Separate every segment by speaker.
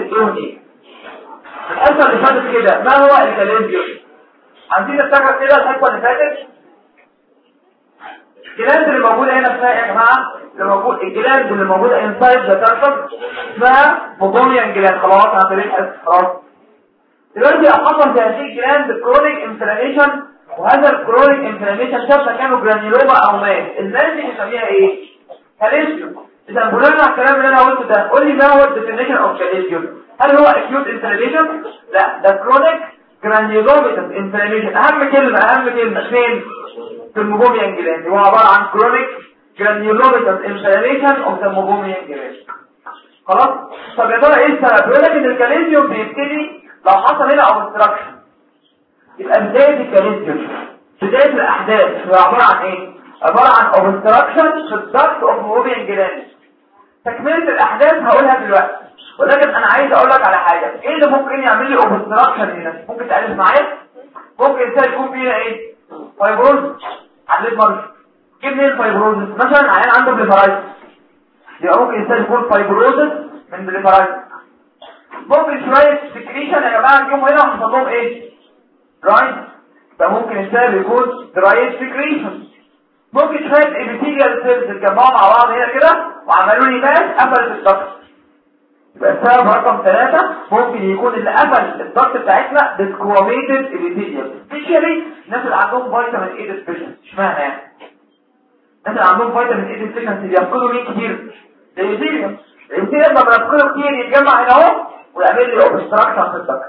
Speaker 1: ايه ايه. الحصه اللي فاتت كده ما هو الكاليزيوم؟ عايزين نفتكر كده الحصه اللي فاتت الجلاند اللي موجوده هنا اسمها ايه يا جماعه؟ الجلاند اللي موجوده انسايد ذا ترفس اسمها موبوميان جلاند. خلاص هنتريح خلاص. دلوقتي حصل في هذه الجلاند كرونيك انفلاميشن، وهذا الكرونيك انفلاميشن شاف مكانه جرانيولوما او ماس. الماس دي بنسميها ايه؟ كاليزيوم. اذا بنقول على الكلام اللي انا قلته ده قول لي ما هو الديفينيشن اوف كاليزيوم؟ هل هو اكيوت انفلاميشن؟ لا، ده كرونيك جرانيولوماتيس انفلاميشن. اهم كلمه فين؟ في الموبوميان جلاند. هو عباره عن كرونيك جرانيولوماتيس انفلاميشن اوف ذا موبوميان جلاند. خلاص. طب يا ترى ايه السبب؟ بيقول لك ان الكاليزيوم بيبتدي لو حصل هنا اوبستراكشن. يبقى بدايه الكاليزيوم بدايه الاحداث هو عباره عن ايه؟ عباره عن اوبستراكشن في الضغط اوف موبوميان جلاند. تكمله الاحداث هقولها دلوقتي، ولكن انا عايز اقول لك على حاجه. ايه اللي ممكن يعمل لي اوبستراكشن هنا؟ ممكن تقلب معايا؟ ممكن انسان يكون فيها ايه؟ فايبروز. على المرض كيف من الفايبروز؟ مثلا عيان عنده بليفرايتس، يبقى ممكن انسان يكون فايبروز من بليفرايتس. ممكن شويه سكريشن يا جماعه اليوم هنا حصل لهم ايه؟ رايت. فممكن انسان يكون درايت سكريشن. ممكن شويه ابيثيليال سيلز اتجمعوا مع بعض هنا كده وعملوا لي ماس قفلت الضغط. يبقى السبب رقم 3 ممكن يكون اللي قفل الضغط بتاعتنا ديسكواميتد ابيثيليال. سبيشالي الناس اللي عندهم فيتامين اي ديفيشنسي. اشمعنى يعني؟ الناس اللي عندهم فيتامين اي ديفيشنسي بيفقدوا مين كتير؟ الابيثيليال. الابيثيليال لما بيفقدوا كتير يتجمع هنا اهو ويعمل لي اوبستراكشن في الضغط.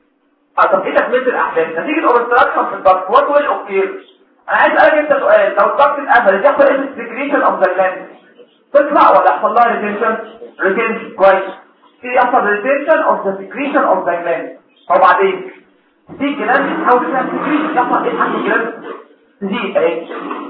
Speaker 1: طب ايه تكمله الاحداث؟ نتيجه اوبستراكشن في الضغط وات ويل اوكير؟ انا عايز اسالك انت سؤال. لو الضغط اتقفل يحصل ايه في السكريشن اوف ذا جلاند؟ تطلع ولا يحصل لها ريتنشن؟ كويس. يحصل ريتنشن اوف ذا سكريشن اوف ذا جلاند. طب بعدين دي الجلاند تحاول تعمل سكريشن، يحصل ايه حاجه الجلاند؟ تزيد اهي.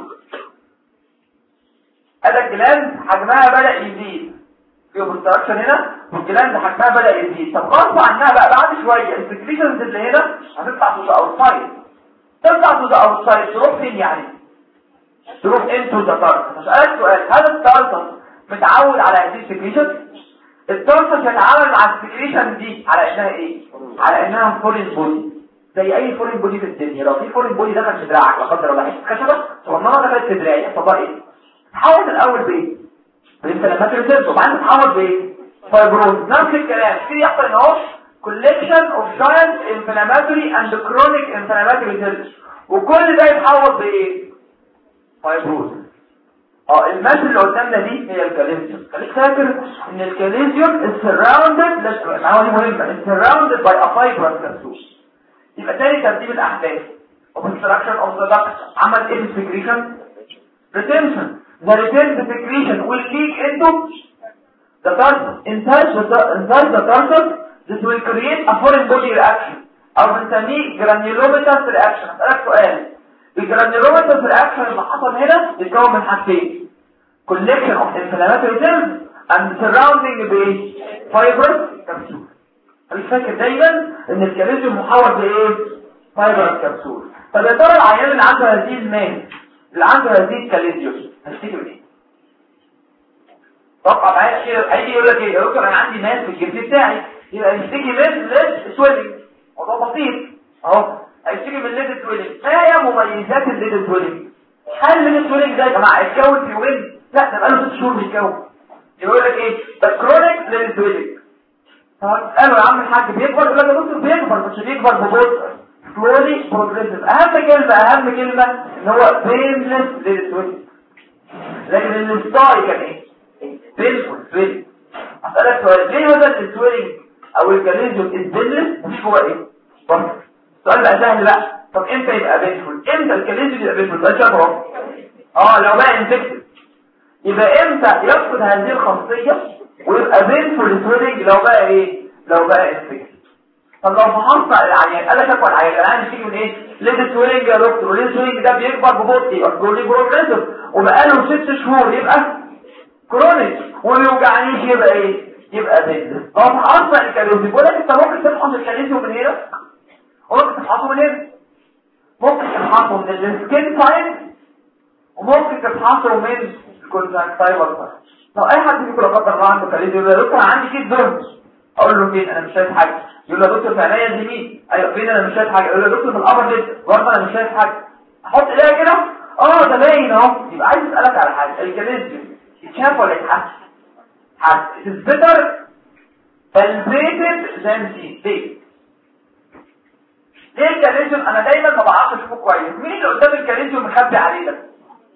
Speaker 1: هذا الجلاند حجمها بدا يزيد في اوبستراكشن هنا، والجلاند حجمها بدا يزيد. طب غصب عنها بقى بعد شويه السكريشنز اللي هنا هتطلع تو ذا اوتسايد. تطلع تو ذا اوتسايد تروح فين يعني؟ تروح انتو ذا تارت. هسألك سؤال. هذا التارت متعود على هذه السكريشن؟ التارت بيتعامل مع السكريشن دي على انها ايه؟ على انها فورين بودي، زي اي فورين بودي في الدنيا. لو في فورين بودي دخل في دراعك لا قدر الله حته خشبه صغننه دخلت في دراعي يحصل ايه؟ تحول الاول بايه؟ بالانفلاماتوري ريسبتور، وبعدين تتحول بايه؟ فايبروز. نفس الكلام في يحصل اهو collection of giant inflammatory and chronic inflammatory cells، وكل ده يتحول بايه؟ فايبروز. الماس اللي قدامنا دي هي الكاليزيوم. خليك فاكر ان الكاليزيوم is surrounded، معلومه مهمه، is surrounded by a fibrous capsule. يبقى تاني ترتيب الاحداث obstruction of the duct عمل ايه secretion؟ retention. The retained secretion will leak into the tarsus. Inside the tarsus this will create a foreign body reaction او بنسميه granulomatous reaction. هسألك سؤال. الجرانيولوماتيس رياكشن اللي حصل هنا يتكون من حاجتين: collection of inflammatory cells and surrounding the fibrous capsule. خليك فاكر دايما ان الكاليزيوم محاور بايه؟ fibrous capsule. طب يا ترى العيان اللي عنده هذه الماس اللي عنده هذه الكاليزيوم هيشتكي من ايه؟ طبعا هيجي يقول لك ايه يا دكتور انا عندي ماس في الجلد بتاعي، يبقى يشتكي من ليد سويلنج. موضوع بسيط اهو، هيشتكي من ليد سويلنج. ما هي مميزات الليد سويلنج؟ هل الليد سويلنج ده يا جماعه اتكون في يومين؟ لا، ده بقاله 6 شهور بيتكون. يقول لك ايه؟ ده كرونيك ليد سويلنج. قالوا يا عم الحاج بيكبر، يقول لك يا دكتور بيكبر بس بيكبر ببطء، سلولي بروجريسيف. اهم كلمه ان هو بينلس ليد سويلنج. لكن الستاي كان ايه؟ بينفول سويلنج. اسالك سؤال، ليه هذا السويلنج او الكاليزيوم البينلس مفيش جوه ايه؟ بطل. السؤال بقى سهل بقى. طب امتى يبقى بينفول؟ امتى الكاليزيوم يبقى بينفول؟ ده شبهه لو بقى انفكتد. يبقى امتى يفقد هذه الخاصيه ويبقى بينفول سويلنج؟ لو بقى ايه؟ لو بقى انفكتد. طب لو فحصت العيان قال لك اكل العيان بيجي من ايه؟ ليد سويلنج يا دكتور، وليد سويلنج ده بيكبر ببطء يبقى سلولي بروجريسيف، وبقاله 6 شهور يبقى كرونيك، وما بيوجعنيش يبقى ايه؟ يبقى بينلس. طب فحصت الكاليزيوم، بقول لك انت ممكن تفحص الكاليزيوم من هنا وممكن تفحصه من هنا. ممكن تفحصه من السكين سايد وممكن تفحصه من الكونجكتيفال سايد. لو اي حد فيكم لا قدر الله عنده كاليزيوم يقول لك انا عندي كيس بيرنز، اقول له فين؟ انا مش شايف حاجه. يقول له يا دكتور في عينيا اليمين. ايوه فين؟ انا مش شايف حاجه. يقول له يا دكتور في الابر ليد. برضه انا مش شايف حاجه. احط ايديا كده ده باين اهو. يبقى عايز اسالك على حاجه، الكاليزيوم يتشاف ولا يتحس؟ حس. it's better palpated than seen. ليه الكاليزيوم انا دايما ما بعرفش اشوفه كويس؟ مين اللي قدام الكاليزيوم مخبي عليه ده؟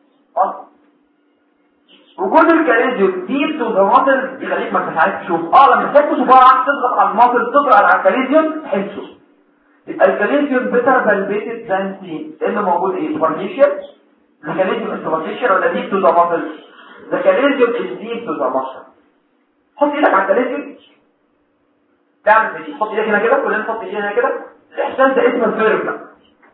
Speaker 1: وجود الكاليزيوم ديب تو ذا ماسل يخليك ما انتش عارف تشوف. لما تحط صباعك تضغط على الماسل تضغط على الكاليزيوم تحسه. يبقى الكاليزيوم بيتر بالبيتد ذان سين. اللي موجود ايه؟ سوبرفيشال. الكاليزيوم سوبرفيشال ولا ديب تو ذا ماسل؟ ذا كاليزيوم از ديب تو ذا ماسل. حط ايدك على الكاليزيوم تعمل ايه؟ حط ايدك هنا كده، كلنا نحط ايدينا هنا كده. الاحساس ده اسمه الفيرم.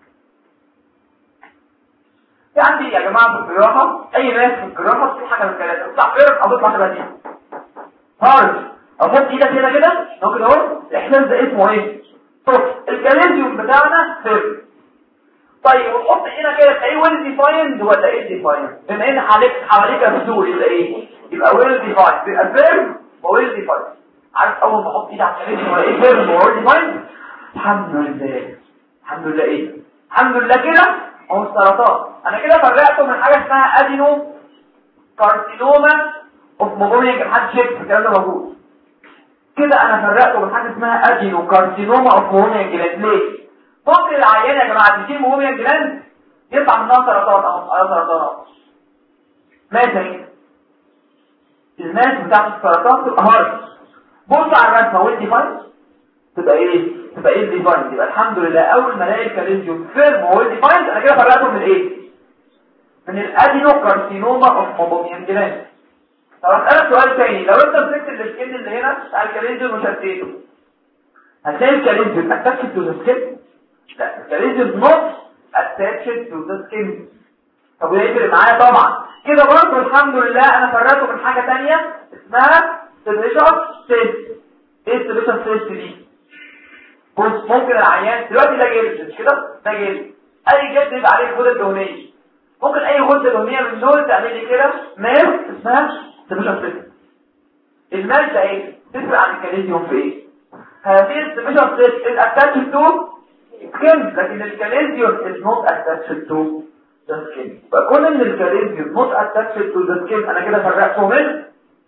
Speaker 1: يعني يا جماعه في الجراحه اي ناس في الجراحه في حاجه من الثلاثه، تطلع فيرم او تطلع شبه هارد. احط ايدك هنا كده ممكن اهو. الاحساس ده اسمه ايه؟ الكاليزيوم بتاعنا فيرم. طيب وتحط هنا كده تلاقيه ويل ديفايند ولا ايه ديفايند؟ بما ان حواليك بذور يبقى ايه؟ يبقى ويل ديفايند. يبقى فيرم وويل ديفايند. عارف اول ما احط ايدي على الكاليزيوم ولا ايه؟ فيرم وويل ديفايند. الحمد لله. الحمد لله ايه؟ الحمد لله كده هو السرطان. انا كده فرقته من حاجه اسمها ادينو كارسينوما اوف موجونيك. محدش يكتب الكلام ده موجود كده. انا فرقته من حاجه اسمها ادينو كارسينوما اوف موجونيك جلاند. ليه؟ ممكن العيان يا جماعه اللي فيه موجونيك جلاند يطلع منها سرطان اهو. سرطان اهو. ماشي. الناس بتاعت السرطان تبقى هارد. بص على الرسمه ويل ديفايند تبقى ايه؟ تبقى ايه ديفايند؟ يبقى الحمد لله اول ما الاقي الكاليزيوم فيرم وويل ديفايند انا كده فرقته من ايه؟ من الادينو كارسينوما اوف موجونيك جلاند. طب اسالك سؤال تاني، لو انت مسكت السكين اللي هنا بتاع الكاليزيوم وشديته هتلاقي الكاليزيوم اتاتشد تو ذا سكين؟ لا، الكاليزيوم نوت اتاتشد تو ذا سكين. طب ويفرق معايا طبعا كده برضه. الحمد لله انا فرقته من حاجه ثانيه اسمها سبيشال سيست. ايه السبيشال سيست دي؟ بص ممكن العيان دلوقتي ده جلد مش كده؟ ده جلد. اي جلد يبقى عليه الغده الدهنيه. ممكن اي غده دهنيه من دول تعمل لي كده ماس اسمها سبيشال سيست. الماس ده ايه؟ تفرق عن الكاليزيوم في ايه؟ هذه السبيشال سيست is attached to skin لكن الكاليزيوم is not attached to the skin. فكون ان الكاليزيوم not attached to the skin انا كده فرقته من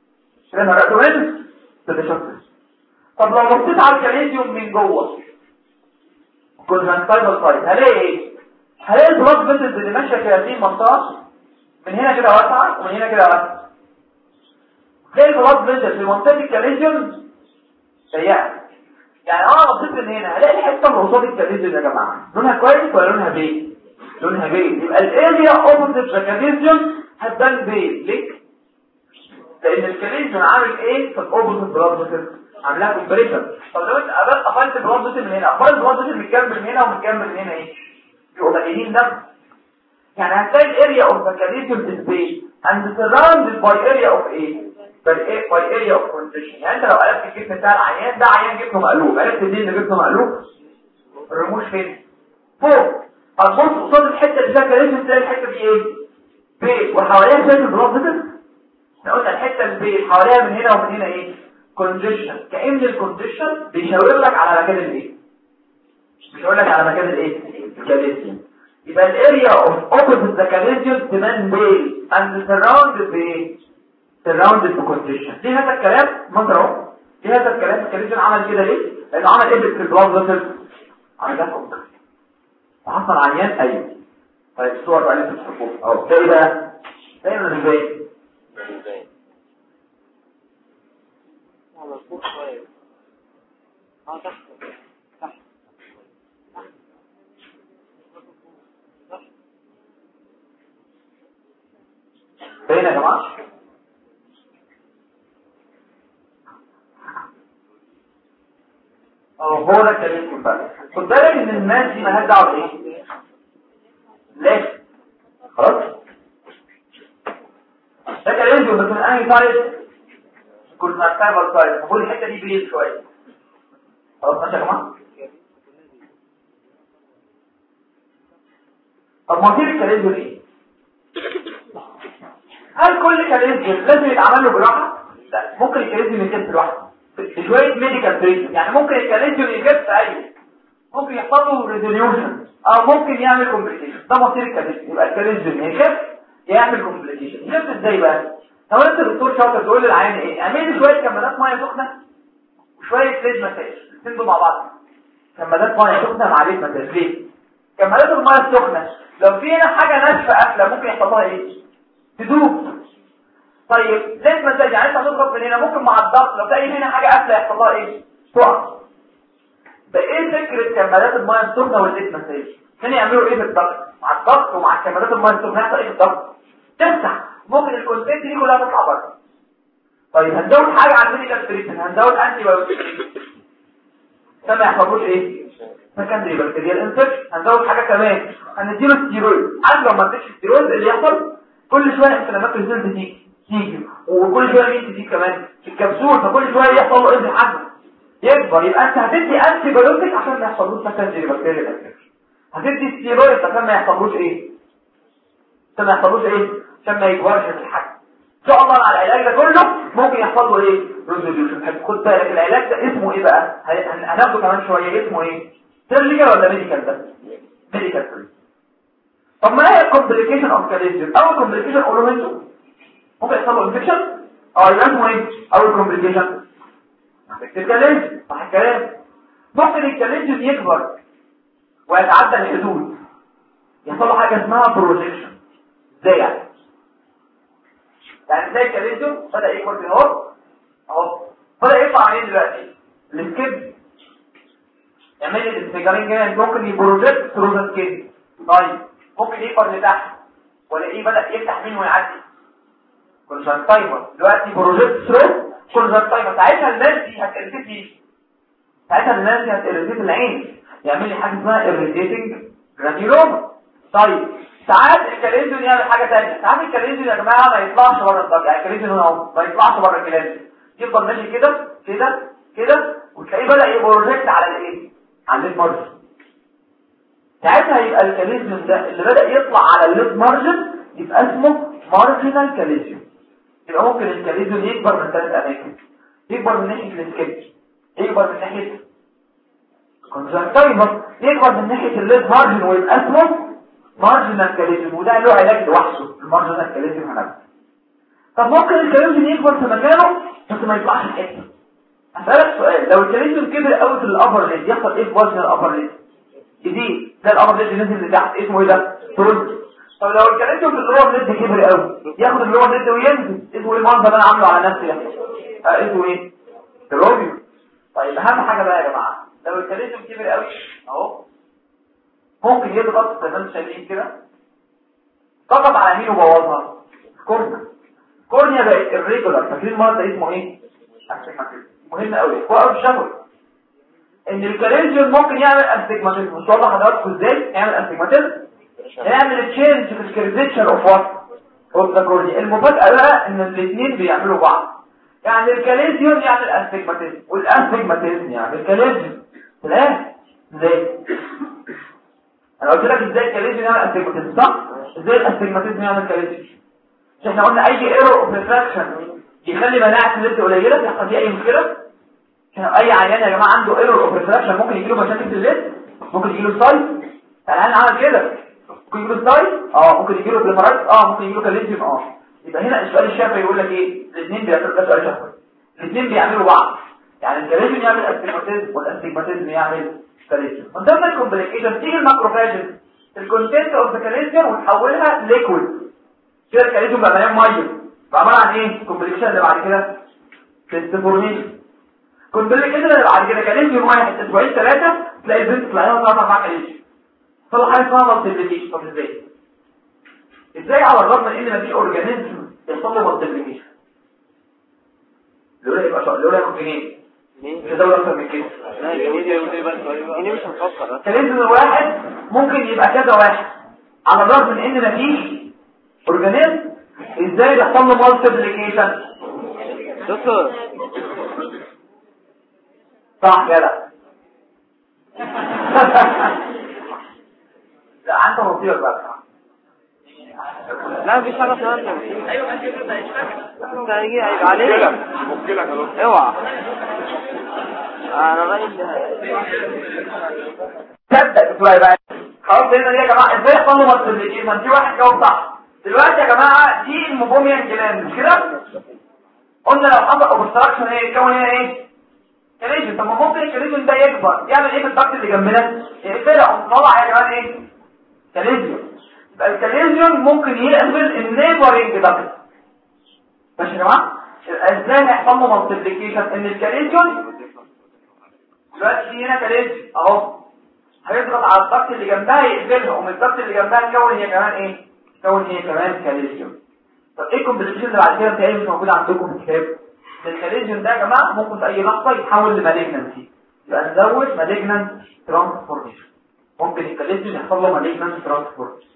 Speaker 1: سبيشال سيست. طب لو بصيت على الكاليزيوم من جوه كونجنكتيفال سايت هلاقي ايه؟ هلاقي البلاد فيسلز اللي ماشيه في هذه المنطقه من هنا كده واسعه ومن هنا كده واسعه. هلاقي البلاد فيسلز في منطقه الكاليزيوم ضيقه. يعني بصيت من هنا هلاقي الحته اللي قصاد الكاليزيوم يا جماعه لونها كويس ولا لونها بيج؟ لونها بيج. يبقى الاريا اوبوزيت ذا كاليزيوم هتبان بيج. ليه؟ لان الكاليزيوم عامل ايه في الاوبوزيت بلاد فيسلز؟ عاملها كومبريشن. طب لو انت قفلت البلاد فيسل من هنا اخبار البلاد فيسل متكمل من هنا ومتكمل من هنا ايه؟ يبقوا قليلين دم. يعني هتلاقي الاريا اوف ذا كاليزيوم از بيج اند سراوندد باي اريا اوف ايه؟ باي اريا اوف كونتريشن. يعني انت لو قلبت الجسم بتاع العيان ده عيان جسمه مقلوب، عرفت منين ان جسمه مقلوب؟ الرموش فين؟ فوق. هتبص قصاد الحته اللي فيها كاليزيوم تلاقي الحته دي ايه؟ بيج وحواليها شايف البلاد فيسل؟ احنا قلنا الحته البيج حواليها من هنا ومن هنا ايه؟ كونجيشن. كأن الكونجيشن بيشاور لك على مكان الايه؟ بيشاور لك على مكان الايه؟ الكاليزيوم. يبقى الاريا اوف اوبوزيت ذا كاليزيوم تبان بيل اند سراوندد بايه؟ سراوندد بكونجيشن. ليه هذا الكلام؟ منظر اهو. ليه هذا الكلام؟ الكاليزيوم عمل كده ليه؟ لانه عمل ايه في البلاد فيسل؟ عمل ده فوق. وحصل عيان ايوه. طيب الصور بقى اللي انتوا بتشوفوها اهو ده ايه بقى؟ دايما ازاي؟
Speaker 2: فوق شوية تحت
Speaker 1: فين يا جماعة؟ هو ده الكلام بقى. خد بالك ان الناس دي مالهاش دعوه بايه؟ ليه؟ خلاص؟ ده كلام بس من انهي سايد؟ كنا نستعمل سايد. المفروض الحته دي بعيد شويه. خلاص ماشي يا جماعه؟ طب ما في الكلام ده ايه؟ هل كل كاليزيوم لازم يتعمل له جراحه؟ لا، ممكن الكاليزيوم يتم لوحده. شويه ميديكال تريتمنت. يعني ممكن الكاليزيوم يجيب في اي، ممكن يحصل له ريزوليوشن او ممكن يعمل كومبليكيشن. ده مصير الكاليزيوم. يبقى الكاليزيوم يخف يعمل كومبليكيشن. يخف ازاي بقى؟ لو انت دكتور شاطر تقول للعيان ايه؟ اعمل لي شويه كمادات ميه سخنه وشويه ليد مساج، الاثنين دول مع بعض. كمادات ميه سخنه مع ليد مساج. ليه؟ كمادات الميه السخنه لو في هنا حاجه ناشفه قافله ممكن يحصل لها ايه؟ تدوب. طيب ليد مساج يعني انت هتضرب من هنا، ممكن مع الضغط لو تلاقي هنا حاجه قافله يحصل لها ايه؟ تقع. ده ايه فكره كمادات الميه السخنه والليد مساج؟ كان يعملوا ايه بالضغط؟ مع الضغط ومع كمادات الميه السخنه يحصل ايه بالضغط؟ تفتح، ممكن الكونتنت دي كلها تطلع بره. طيب هنزود حاجه على الميديكال تريتمنت، هنزود انتي بايوتيك عشان ما يحصلوش ايه؟ سكندري بكتيريال انفكشن. هنزود حاجه كمان، هنديله ستيرويد. عارف لو ما اديتش ستيرويد اللي يحصل كل شويه انفلامات الجلد تيجي وكل شويه مين تيجي كمان في الكبسول، فكل شويه يحصل له انزل حجم يكبر. يبقى انت هتدي انتي بايوتيك عشان ما يحصلوش سكندري بكتيريال انفكشن، هتدي ستيرويد عشان ما يحصلوش ايه؟ عشان ما يحصلوش ايه؟ عشان ما يكبرش في الحجم. ان شاء الله مع العلاج ده كله ممكن يحصل له ايه؟ ريزوليوشن. خد بالك العلاج ده اسمه ايه بقى؟ هناخده كمان شويه. اسمه ايه؟ سيرجيكال ولا ميديكال؟ ده ميديكال. طب ما هي الكومبليكيشن اوف كاليزيوم؟ اول كومبليكيشن قولوا انتوا ممكن يحصل له انفكشن. يبقى اسمه ايه اول كومبليكيشن؟ الكاليزيوم. صح الكلام. ممكن الكاليزيوم يكبر ويتعدى الحدود، يحصل له حاجه اسمها بروجيكشن. ازاي يعني زي الكاليزيوم بدأ يكبر في اهو بدأ يطلع عليه دلوقتي السكيب يعمل لي الانفجارين جامد، ممكن يبروجيكت ثرو ذا سكيب. طيب ممكن يكبر لتحت ولا ايه؟ بدأ يفتح منه ويعدي كونجكتيفا. دلوقتي بروجيكت ثرو كونجكتيفا. ساعتها الناس دي هتإريتيت العين، يعمل لي حاجه اسمها إريتيتنج جرانيولوما. طيب ساعات الكاليزيوم يعمل حاجه ثانيه. ساعات الكاليزيوم يا جماعه ما يطلعش بره الضغط. يعني الكاليزيوم اهو ما يطلعش بره الكاليزيوم، يفضل ماشي كده كده كده وتلاقيه بدا يبروجكت على الايه؟ على الليد مارجن. ساعتها يبقى الكاليزيوم ده اللي بدا يطلع على الليد مارجن يبقى اسمه مارجنال كاليزيوم. يبقى ممكن الكاليزيوم يكبر من 3 اماكن. يكبر من ناحيه السكيب، يكبر من ناحيه كونجكتيفا، يكبر من ناحيه الليد مارجن ويبقى اسمه مارجنال كاليزيوم. وده له علاج لوحده المارجنال كاليزيوم هناك. طب ممكن الكاليزيوم يكبر في مكانه بس ما يطلعش الحته. هسألك سؤال، لو الكاليزيوم كبر قوي في الابر ليد يحصل ايه في وزن الابر ليد؟ يزيد. ده الابر ليد نزل لتحت اسمه ايه ده؟ ترول. طب لو الكاليزيوم في اللور ليد كبر قوي ياخد اللور ليد وينزل، اسمه ايه المنظر اللي انا عامله على نفسي ده؟ اسمه ايه؟ تروبيو. طيب اهم حاجه بقى يا جماعه، لو الكاليزيوم كبر قوي اهو ممكن يضغط زي ما انتم شايفين كده، ضغط على مين وبوظها؟ كورنيا بقت الريجولار. فاكرين المرض ده اسمه ايه؟ مهم قوي هو قوي الشهوي ان الكاليزيوم ممكن يعمل استجماتيزم. ان شاء الله حضراتكم ازاي يعمل استجماتيزم؟ يعمل تشينج في الكيرفيتشر اوف وات اوف ذا كورنيا. المفاجاه بقى ان الاثنين بيعملوا بعض. يعني الكاليزيوم يعمل استجماتيزم والاستجماتيزم يعمل كاليزيوم. تمام؟ ازاي؟ انا قلت لك ازاي الكاليزيوم يعمل استجماتيزم صح؟ ازاي الاستجماتيزم يعمل كاليزيوم؟ مش احنا قلنا اي ايرور اوف ريفراكشن يخلي مناعه الليد قليله، يحصل فيه اي مشكله؟ اي عيان يا جماعه عنده ايرور اوف ريفراكشن ممكن يجي له مشاكل في الليد، ممكن يجي له سايت. الان عمل كده ممكن يجي له سايت، ممكن يجي له بليفرايت، ممكن يجي له كاليزيوم. يبقى هنا السؤال الشافعي يقول لك ايه؟ الاثنين بيعملوا ده سؤال شافعي، الاثنين بيعملوا بعض. يعني الكاليزيوم يعمل استجماتيزم والاستجماتيزم يعمل كاليزيوم. من ضمن الكومبليكيشن تيجي الماكروفاج الكونتنت اوف ذا كاليزيوم وتحولها ليكويد. كده الكاليزيوم بقى مليان ميه، فعباره عن ايه؟ الكومبليكيشن اللي بعد كده تستفورميشن. كومبليكيشن اللي بعد كده كاليزيوم واحد اسبوعين 3 تلاقي البنت طلع لها 4 كاليزيوم. طلع حاجه اسمها مالتيبليكيشن. طب ازاي على الرغم من ان مفيش اورجانيزم يحصل له مالتيبليكيشن؟ لولا ياخد جنيه مش هدور اكتر من كده.
Speaker 2: انا مش هنفكر.
Speaker 1: كاليزيوم الواحد ممكن يبقى كذا واحد على الرغم من ان مفيش اورجانيزم. ازاي بيحصل له مالتيبليكيشن؟
Speaker 2: دكتور
Speaker 1: صح كده. لا انت مصير بقى.
Speaker 2: لا مفيش حاجه اسمها ايوه انت كده هيشتغل. انت هيجي عليك
Speaker 3: ممكن يا دكتور.
Speaker 2: اوعى انا رايي
Speaker 1: تبدا بتوعي بقى خلاص هنا دي يا جماعه ازاي يحصل له ماسترليكيشن. ما في واحد جاوب صح دلوقتي يا جماعه. دي الموبوميان جلاند مش كده؟ قلنا لو حصل اوبستراكشن ايه يتكون هنا ايه؟ كاليجن. طب ممكن الكاليجن ده يكبر يعمل ايه في الضغط اللي جنبنا؟ يقفلها طلع يا جماعه ايه؟ كاليجن. يبقى الكاليجن ممكن يقفل النيبرنج ضغط. ماشي يا جماعه؟ ازاي هيحصل له مالتيبليكيشن؟ ان الكاليجن دلوقتي في هنا كاليجن اهو هيضغط على الضغط اللي جنبها يقفلها ومن الضغط اللي جنبها تكون هي كمان ايه؟ تكون هي كمان كاليجن. طب ايه الكومبليكيشن اللي بعد كده بتاعي مش موجود عندكم في الكتاب؟ الكاليجن ده يا جماعه ممكن في اي لحظه يتحول لمالجنسي. يبقى نزود مالجنانت ترانسفورميشن. ممكن الكاليجن يحصل له مالجنانت ترانسفورميشن.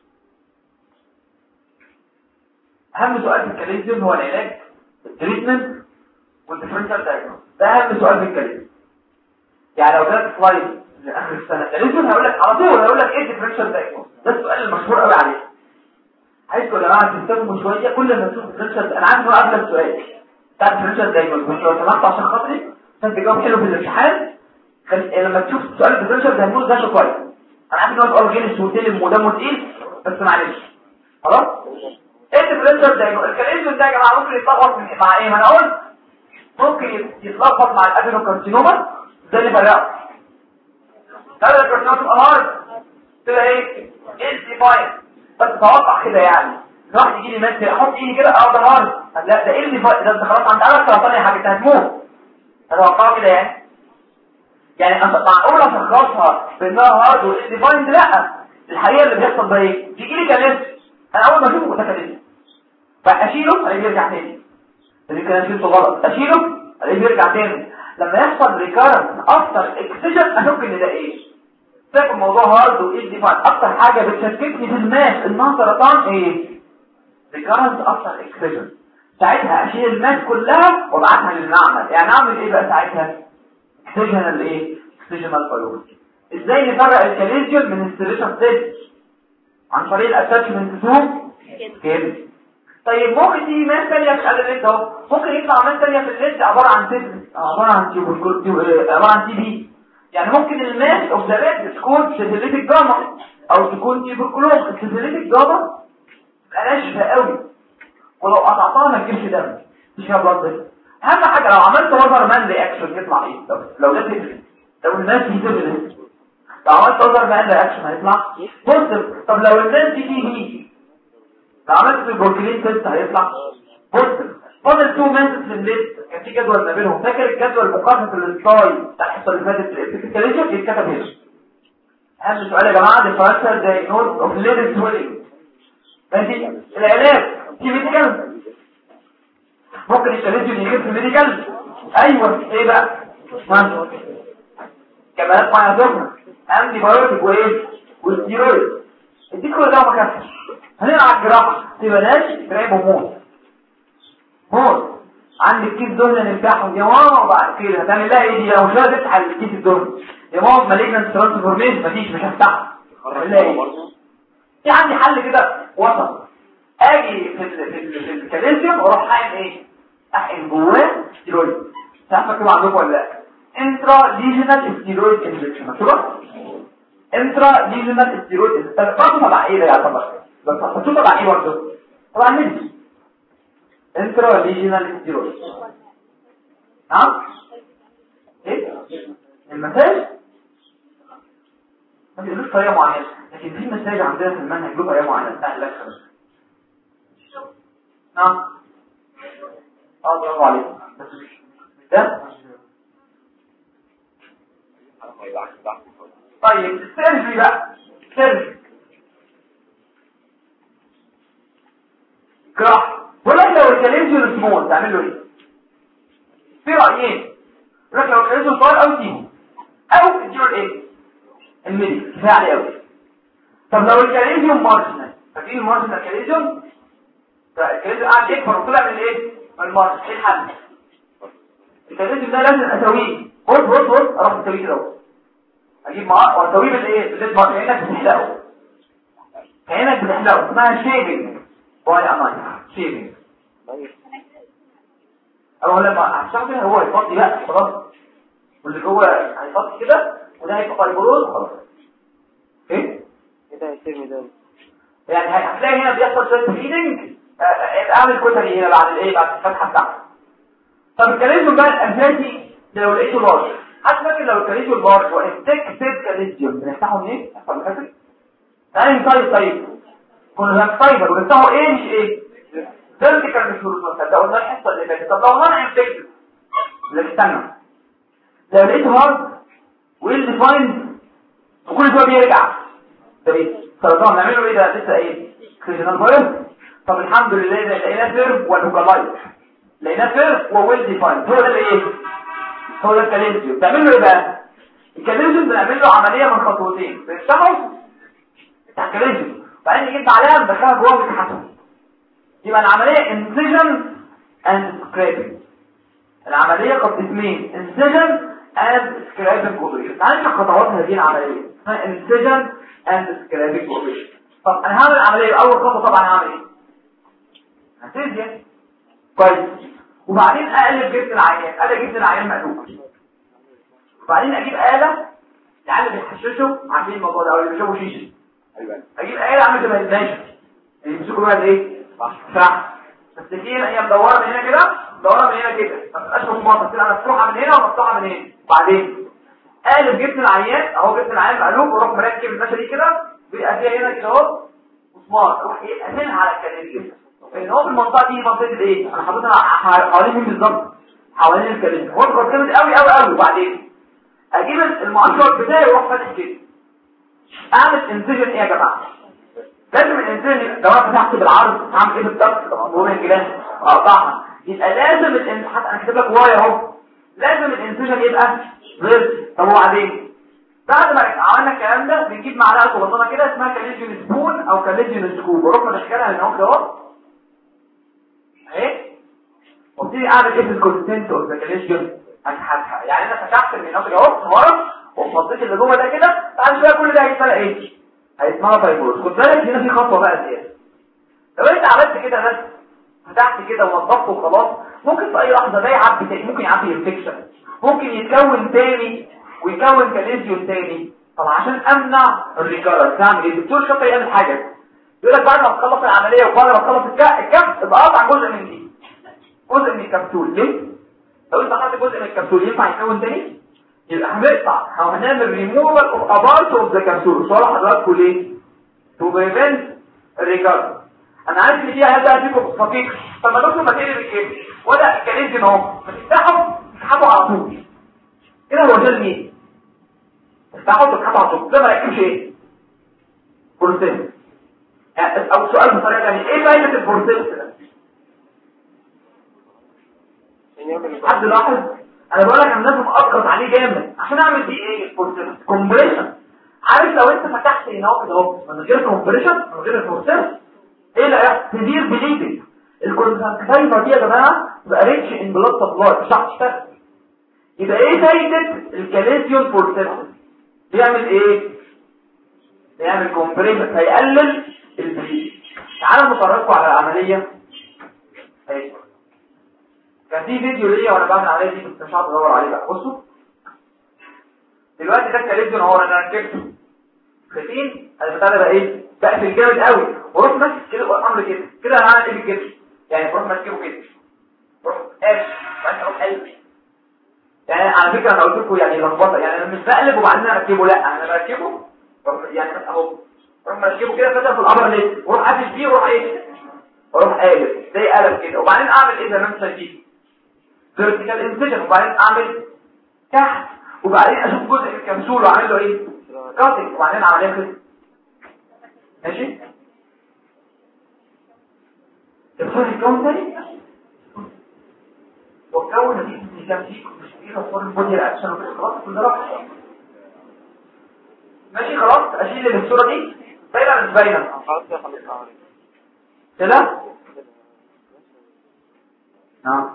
Speaker 1: اهم سؤال في الكاليجن هو العلاج التريتمنت والديفرنشال دايجنوز. ده اهم سؤال في الكاليجن. يعني لو جالك سلايد لاخر السنه الكاليجن هقول لك على طول هقول لك ايه الديفرنشال دايجنوز. ده السؤال المشهور قوي عليه. عايزكم يا جماعه تهتموا شويه كل ما تشوف الديفرنشال. انا عارف انه قبل السؤال بتاع الديفرنشال دايجنوز مش لو سمحت عشان خاطري عشان تجاوب حلو في الامتحان. لما تشوف سؤال الديفرنشال دايجنوز ده شويه كويس. انا عارف ان هو سؤال غير وتلم ودمه تقيل بس معلش خلاص. ايه الديفرنشال دايجنوز؟ الكاليجن ده يا جماعه ممكن يتلخبط مع ايه؟ ما انا قلت ممكن يتلخبط مع الادينوكارسينوما زي اللي فرقه. هذا الكارسينوما تبقى هارد تبقى ايه؟ الديفاين. بس توقع كده يعني الواحد يجي لي ماسك احط ايدي كده اه ده هارد. لا ده ايه الديفاين ده؟ انت خلاص عند قلبك سرطان يا حاجه انت هتموت. اتوقعه كده يعني معقول اشخصها بانها هارد والديفاين؟ لا الحقيقه اللي بيحصل ده ايه؟ بيجي لي كاليس انا اول ما اشوفه ده كاليس فاشيله الاقيه يرجع تاني. اللي كان شيلته غلط اشيله الاقيه يرجع تاني. لما يحصل ريكارنس افتر اكسجن اشك ان ده ايه؟ شايف الموضوع هارد وايه ديفاين. اكتر حاجه بتشككني في الناس انها سرطان ايه؟ ريكارنس افتر اكسجن. ساعتها اشيل الماس كلها وابعتها للمعمل. يعني اعمل ايه بقى ساعتها؟ اكسجنال ايه؟ اكسجنال بايولوجي. ازاي نفرق الكاليجن من السيريشن سيل؟ عن طريق الاتاتشمنت تو كده. طيب ممكن تيجي ماس ثانيه في قلب الليد اهو. ممكن يطلع ماس ثانيه في الليد عباره عن تيبس عباره عن تي بي. يعني ممكن الماس اوف ذا ريد تكون سيتيليتيك جاما او تكون تيبركلوز. السيتيليتيك جاما تبقى ناشفه قوي ولو قطعتها ما تجيبش دم مش فيها بلد. اهم حاجه لو عملت وزر مان رياكشن يطلع ايه؟ لو ده تفرق لو الناس دي تفرق لو عملت وزر مان رياكشن هيطلع بوزيتيف. طب لو الناس دي فيه لو عملت البروكلين تيست هيطلع بوزيتيف. فاضل تو مانز في الليست كان في جدول ما بينهم. فاكر الجدول مقارنه السلايد بتاع الحصه اللي فاتت الابيكاليجن يتكتب هنا. اهم سؤال يا جماعه ديفرنشال دايجنوز اوف ليد سويلنج. ماشي. العلاج في ميديكال ممكن الكاليجن يجيب في ميديكال. ايوه ايه بقى؟ كمالات ميه سخنه انتي بايوتيك وايه؟ والستيرويد. اديك كل ده ما كفش. هنلعب الجراحه تبقى ناشف تراقب وموت موت. عندك كيس دهن نفتحه يا ماما. بعد كده هتعمل لها ايه دي؟ لو مش قادر تفتح الكيس الدهن يا ماما مالجنانت ترانسفورميشن مفيش مش هفتحها. في عندي حل كده وسط. اجي في الكالسيوم واروح حاقن ايه؟ احقن جواه ستيرويد. تعرفوا كده عندكم ولا لا؟ انترا ليجنال ستيرويد انجكشن. مكتوبه انترا ليجنال ستيرويد. برضه تبع ايه ده يعتبر؟ بس هتحطوه تبع ايه برضه؟ طبعا ميدي انترا ليجنال ستيرويد. نعم ايه المساج؟ ما بيقولوش طريقه معينه لكن في مساج عندنا في المنهج له طريقه معينه سهله خالص. نعم برافو عليك. ده طيب السيرجري بقى. سيرجري جراح. بقول لك لو الكاليجن سمول تعمل له ايه؟ في رايين. بقول لك لو الكاليجن صغير او تيجي او تديله ايه؟ الميدي كفايه عليه قوي. طب لو الكاليجن مارجنال فاكرين المارجنال كاليجن؟ الكاليجن قاعد يكبر وطلع من ايه؟ من المارجنال. ايه الحل؟ الكاليجن ده لازم اسويه بص اروح اسويه كده اجيب معاه واسويه بالايه؟ كانك بتحلقه اسمها شيفنج باي امان واللي جوه هيفضي كده وده هيبقى فايبروز خلاص. ايه
Speaker 2: كده هيصير ميدان.
Speaker 1: يعني هتلاقي هنا بيحصل شويه بليدنج. اعمل كتري هنا بعد الايه بعد الفتحه بتاعته. طب الكاليزيوم بقى الاساسي لو لقيته لارج، حد فاكر لو الكاليزيوم لارج والاكتيف كاليزيوم بنفتحه منين؟ احفظ فاكر؟ تعالى طيب كنا هنفايبر ونفتحه ايه مش ايه؟ فيرتيكال مش هوريزونتال. ده قلنا الحصه اللي فاتت. طب لو انا انفكتد لا استنى، لو لقيت هارد ويل ديفايند وكل شويه بيرجع ده ايه؟ سرطان نعمله ايه ده؟ لسه ايه؟ كريجنال فايروس. طب الحمد لله لقيناه فيرم ولوكالايز، لقيناه فيرم وويل ديفايند. هو ده الايه؟ هو ده الكاليزيوم. بنعمل له ايه بقى؟ الكاليزيوم بنعمل له عمليه من خطوتين. بنفتحه بتاع الكاليزيوم وبعدين نجيب عليها ندخلها جوه الحسن. يبقى العمليه انسيجن اند سكرابنج. العمليه قسمين، انسيجن اند سكرابنج اوبريشن. تعالى نشوف خطوات هذه العمليه اسمها انسيجن اند سكرابنج اوبريشن. طب انا هعمل عمليه اول خطوه طبعا هعمل ايه؟ هسيزيا كويس، وبعدين اقلب جسم العيان. اقلب جسم العيان مقلوب، وبعدين اجيب آلة العيال اللي بيحششوا عارفين الموضوع ده او اللي بيشربوا شيشه. اجيب آلة عامله زي الباشا اللي بيمسكوا بيها ايه؟ صح. بس دي هي مدوره من هنا كده مدوره من هنا كده، ما تبقاش مطمطه كده، مفتوحه من هنا ومفتوحه من هنا. بعدين قالب جسم العيان اهو، جسم العيان مقلوب، واروح مركب الباشا دي كده بيبقى فيها هنا كده اهو مسمار، اروح ايه قافلها على الكاليزيوم. ان هو في المنطقه دي منطقه الايه؟ انا حاططها حوالين مين بالظبط؟ حوالين الكاليزيوم. واضغط جامد قوي قوي قوي، وبعدين اجيب المؤشر بتاعي واروح فاتح كده. اعمل انسجن ايه يا جماعه؟ لازم الانسجن لو انا فتحت بالعرض هعمل ايه بالضبط؟ طبعا الجلاس اقطعها. يبقى لازم حتى انا كاتب لك واي اهو، لازم الانسجن يبقى غير. طب وبعدين بعد ما عملنا الكلام ده بنجيب معلقه صغننه كده اسمها كاليزيون سبون او كاليزيون سكوب، واروح مدخلها هنا اهو اهي، وابتدي اعمل ايه في الكونسنت اوف ذا كاليزيون. هسحبها. يعني انا فتحت من هنا اهو ورا وحطيت اللي جوه ده كده، بعد شويه كل ده هيتفرق ايه؟ هيسمعها فايبروز. خد بالك هنا في خطوه بقى زياده. لو انت عملت كده بس فتحت كده ونضفته وخلاص، ممكن في اي لحظه ده يعبي تاني، ممكن يعبي انفكشن، ممكن يتكون تاني ويكون كاليزيون تاني. طب عشان امنع الريكارنس تعمل ايه؟ الدكتور شاطر يعمل حاجه، يقول لك بعد ما تخلص العمليه وبعد ما تخلص الكف ابقى قطع جزء من دي، جزء من الكبسول. ليه؟ لو انت قطعت جزء من الكبسول ينفع يتكون تاني؟ يبقى هنقطع او هنعمل ريموفال اوف ابارت اوف ذا كبسول. سؤال حضراتكم ليه؟ تو بريفنت الريكارنس. انا عارف ان دي هبدا فيكم فقيق. طب ما دكتور ما تقلب الكيس ولا الكاليزيوم اهو، تفتحوا تسحبوا على طول كده. هو ده مين؟ تفتحوا تسحبوا على طول ده ما يكفيش ايه؟ بروسيس. او سؤال بطريقه ثانيه، ايه فايده البروسيس ده؟ حد لاحظ؟ انا بقول لك انا لازم اضغط عليه جامد عشان اعمل دي ايه؟ البروسيس كومبريشن. عارف لو انت فتحت هنا اهو من غير كومبريشن من غير البروسيس ايه اللي هيحصل؟ تدير بليدنج. الكونسنتريشن دي يا جماعه تبقى ريتش ان بلاد سبلاي، مش هتشتغل. يبقى ايه فايده الكاليزيوم بروسيس؟ بيعمل ايه؟ بيعمل كومبريشن، هيقلل البليدنج. تعالوا نفرجكم على العمليه اهي. كان في فيديو ليا وانا بعمل العمليه دي كنت مش عارف ادور عليه بقى. بصوا دلوقتي ده الكاليزيوم اهو انا ركبته خفين. انا بتاع ده بقى ايه؟ بقفل جامد قوي واروح ماسك كده والامر كده كده. انا هعمل ايه بالجسم؟ يعني بروح ماسكه كده، بروح قافل وبعدين اروح قلب. يعني على فكره انا قلت لكم يعني لخبطه، يعني انا مش بقلب وبعدين اركبه، لا انا بركبه يعني بس اهو بروح ماسكه كده فتح في الابر ليد واروح قافل فيه واروح ايه؟ واروح قالب زي قلب كده. وبعدين اعمل ايه زي ما انتم شايفين؟ فيرتيكال انسيجن. وبعدين اعمل تحت، وبعدين اشوف جزء من الكبسول واعمل له ايه؟ كاتنج، وبعدين عمليه كده. ماشي؟ الخير الكون تاني والكون دي تمسيك مش صور البودي رياكشن وكده. خلاص كل ده رفع. ماشي خلاص. اشيل الصوره دي باينه ولا مش باينه؟ كده نعم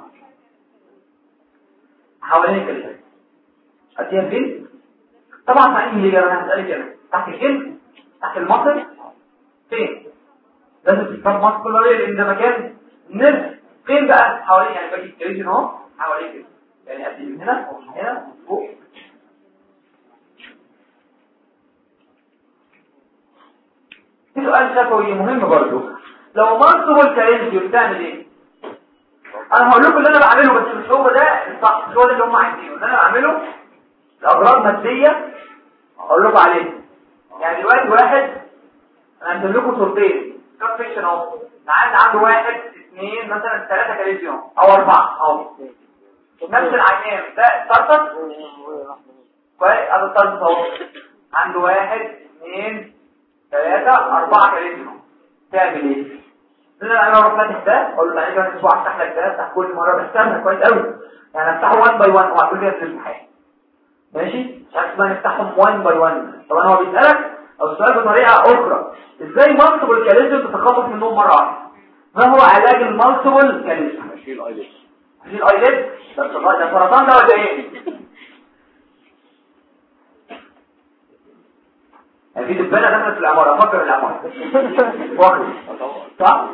Speaker 1: حوالين كده اديها فين؟ طبعا مع اني ليه انا هسالك كده تحت الجلد تحت المصل فين؟ لازم تختار مصل كله لان ده مكان نرف. فين بقى؟ حوالين يعني باجي الكريجن اهو حوالين كده، يعني ادي من هنا ومن هنا فوق. في سؤال شفوي مهم برضو، لو مالتيبل كالينجيو بتعمل ايه؟ انا هقول لكم اللي انا بعمله بس مش هو ده الصح، مش هو ده اللي هم عايزينه. اللي انا بعمله الاغراض ماديه اقول لكم عليه. يعني دلوقتي واحد انا هنزل لكم صورتين كاب فيكشن اهو، عنده 1 2 مثلا 3 كاليزيوم او 4 اهو، نفس العيان ده ستارتر كويس. ادي ستارتر اهو، عنده 1 2 3 4 كاليزيوم. تعمل ايه؟ انا اروح فاتح ده اقول له تعالى كمان اسبوع افتح لك ده، افتح كل مره بستنى كويس قوي يعني افتحه 1 باي 1 وهتقول لي في الامتحان ماشي، عشان ما نفتحهم 1 باي 1. طبعا هو بيسالك او السؤال بطريقه اخرى، ازاي مالتيبل كاليزيوم تتخلص منهم مره واحده؟ ما هو علاج المالتيبل كاليزيوم؟ اشيل ايليد. اشيل ايليد؟ ده سرطان ده ولا ايه؟ في دبانه دخلت في العماره، فكر العماره واخد صح.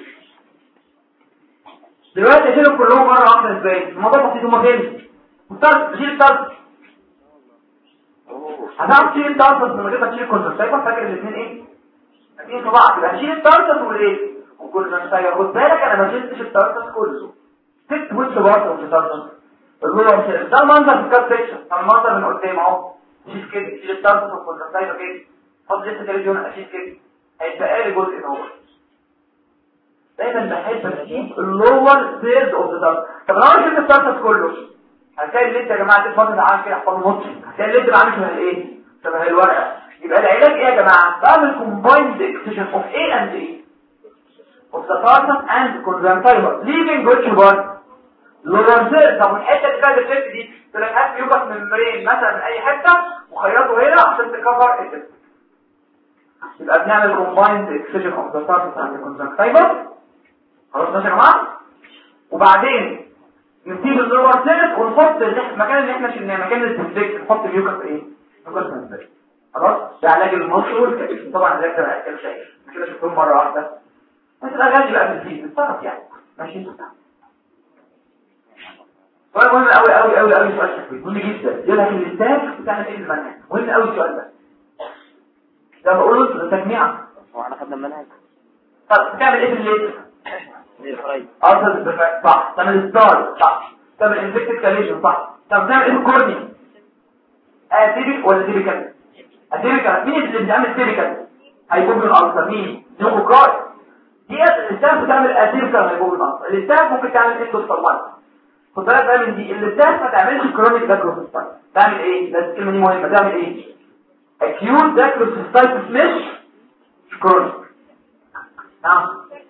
Speaker 1: دلوقتي اشيلهم كلهم مره واحده ازاي؟ الموضوع بسيط. هما فين؟ مسترد اشيل الطرد. هتعرف تشيل الطرد من غير ما تشيل الكونتراكتايل. فاكر الاثنين ايه؟ الاثنين في بعض. يبقى هشيل الطرد والايه؟ والكونتراكتايل. خد بالك انا ما شلتش الطرد كله، سبت وش برضه في الطرد. ده المنظر في الكات سيكشن، المنظر من قدام اهو. شيل كده، شيل الطرد والكونتراكتايل كده، حط لسه تلفزيون اشيل كده، هيتبقى لي جزء اهو. دايما بحب اجيب اللور سيرد اوف ذا دارك. طب لو انا شلت الطرد كله هتلاقي الليد يا جماعه دي فتره عامل كده احفظ نص، هتلاقي الليد عامل شبه ايه؟ شبه الورقه. يبقى العلاج ايه يا جماعه؟ بعمل كومبايند اكسجن اوف ايه اند ايه اوف ذا تارسن اند كونجكتيفا ليفينج ويتش بار لور سيرد. طب الحته اللي فيها الشيفت دي تلاقي هات يوبس ممبرين مثلا من اي حته وخيطه هنا عشان تكفر الشيفت. يبقى بنعمل كومبايند اكسجن اوف ذا تارسن اند كونجكتيفا. خلاص ماشي يا جماعه. وبعدين نسيب اللور سيرت ونحط المكان اللي احنا شلناه مكان الديسبليكت نحط ميوكس ايه؟ ميوكس ممبرين. خلاص ده علاج المصل والكالسيوم. طبعا العلاج ده بقى كام شيء كده شفتهم مره واحده بس العلاج بقى بالفيز الطرف يعني ماشي. سؤال مهم قوي قوي قوي قوي، سؤال شكوي مهم جدا. يقول لك الاستاف بتعمل ايه المنهج؟ مهم قوي السؤال ده. ده بقوله تجميعه.
Speaker 2: هو احنا خدنا المنهج.
Speaker 1: طب بتعمل ايه في الليل؟ صح. تعمل ستار صح. تعمل انفكتد كاليشن صح. طب بتعمل ايه في الكورني؟ اتيبيك ولا تيبيكال؟ اتيبيكال. مين اللي بيعمل تيبيكال؟ هيبوب الالسر. مين؟ نيوكوكراي. دي الاستاف بتعمل اتيبيكال هيبوب الالسر. الاستاف ممكن تعمل اندوستالمايت. خد بالك بقى من دي. الاستاف ما تعملش كرونيك داكروسيستايت. تعمل ايه؟ ده الكلمه دي مهمه. تعمل ايه؟ اكيوت داكروسيستايت مش كرونيك. نعم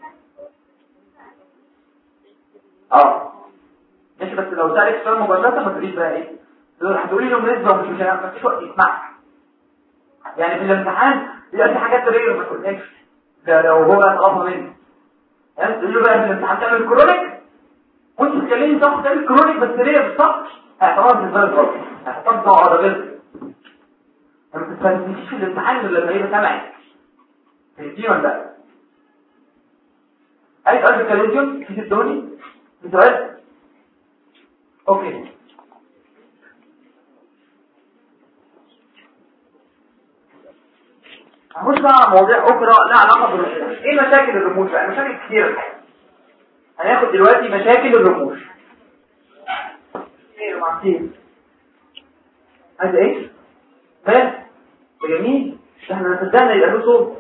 Speaker 1: ماشي. بس لو سألك سؤال مباشرة ما تقوليش بقى ايه، هتقولي له نسبة ومش ما فيش وقت يسمعك. يعني في الامتحان بيبقى في حاجات رير ما تقولهاش، ده لو هو طلبها مني يعني تقول له بقى في الامتحان تعمل كرونيك وانت بتكلمني صح تعمل كرونيك بس رير صح، هتعرف ازاي غلط، هتطبق عضلات ما تستنيش في الامتحان اللي لما يبقى سامعك دي ولا لا. عايز اقول الكاليزيوم في الدوني سؤال اوكي. هنخش بقى مواضيع اخرى لها علاقه بالرموش. ايه مشاكل الرموش بقى؟ مشاكل كتير الحقيقه. هناخد دلوقتي مشاكل الرموش. ايه يا معتين؟ عايز ايه؟ فاهم؟ جميل. احنا صدقنا يبقى له صوت.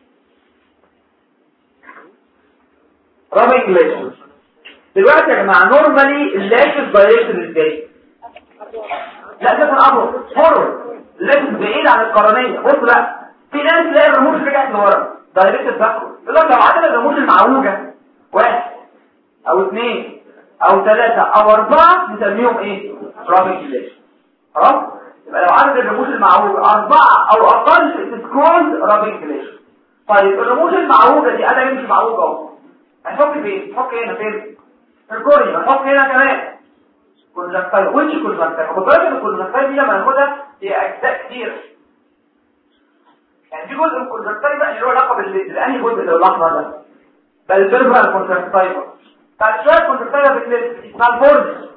Speaker 1: رابنج لاشز. دلوقتي يا جماعه نورمالي اللاشز دايركتد ازاي؟ لا ده الامر حر لازم بعيد عن القرنيه. بص بقى في ناس تلاقي الرموش رجعت لورا دايركتد باكورد. يقول لك لو عدد الرموش المعوجه 1 أو 2 أو 3 أو 4 نسميهم ايه؟ رابنج لاشز. خلاص؟ يبقى لو عدد الرموش المعوجه 4 أو اقل تسكول رابنج لاشز. طيب الرموش المعوجه دي انا مش معوجه اهو، هنحط فين؟ نحط هنا فين؟ في الكورنيا. هنحط هنا كمان كونجكتيفال. وش كونجكتيفال؟ خد بالك ان الكونجكتيفال دي لما ناخدها هي اجزاء كتير. يعني في جزء من الكونجكتيفال اللي له علاقه بالانهي جزء اللي الاحمر ده؟ ده البيربرال كونجكتيفال. بعد شويه الكونجكتيفال بتلف اسمها البورد.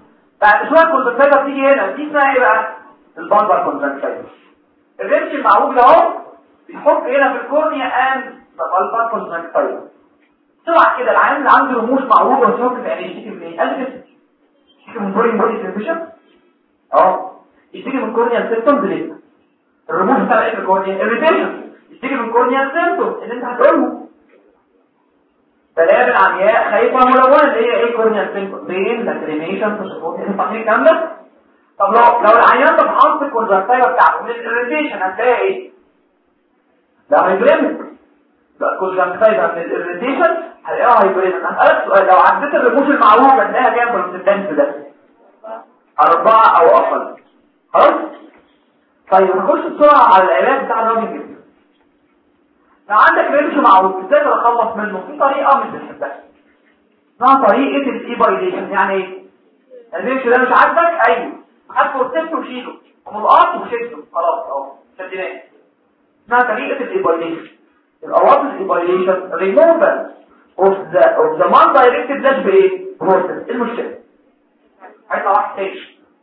Speaker 1: بعد شويه كونجكتيفا تيجي هنا، دي اسمها ايه بقى؟ البالبر كونجكتيفا. الرمش المعوج ده اهو بيحط هنا في الكورنيا اند البالبر كونجكتيفا. طلع كده العيان اللي عنده رموش معوجه وشوف يعني يشتكي من ايه؟ قال كده يشتكي من بورين بودي سنسيشن، يشتكي من كورنيا سيمبتومز. ليه؟ الرموش بتاع ايه في الكورنيا؟ irritation. يشتكي من كورنيا سيمبتومز اللي انت هتقوله. بلاقي العمياء خايفه ملونه اللي هي ايه؟ كورنيا سيمبتومز، بين لاكريميشن في الصوت. انت فاهمين الكلام ده؟ طب لو العيان ده بحط الكونجكتيفا بتاعته من الirritation هتلاقي ايه؟ ده هايبريميك. بقى كونجكتيفا من الirritation هتلاقيها هايبريميك. هسألك سؤال، لو عديت الرموش المعوجه هتلاقيها كام بالسنتنس ده؟ 4 او اقل. خلاص؟ طيب نخش بسرعه على العلاج بتاع الراجل جدا. لو عندك رمش معوج ازاي تتخلص منه؟ في طريقه مش بنحبها اسمها طريقه الايبايليشن. يعني ايه؟ الرمش ده مش عاجبك؟ ايوه، حطه وسبته وشيله وملقط وشده خلاص اهو شديناه. اسمها طريقه الايبايليشن. الأواصل الايبايليشن removal of the non-directed dash بايه؟ process. المشكله هيطلع واحد تاني.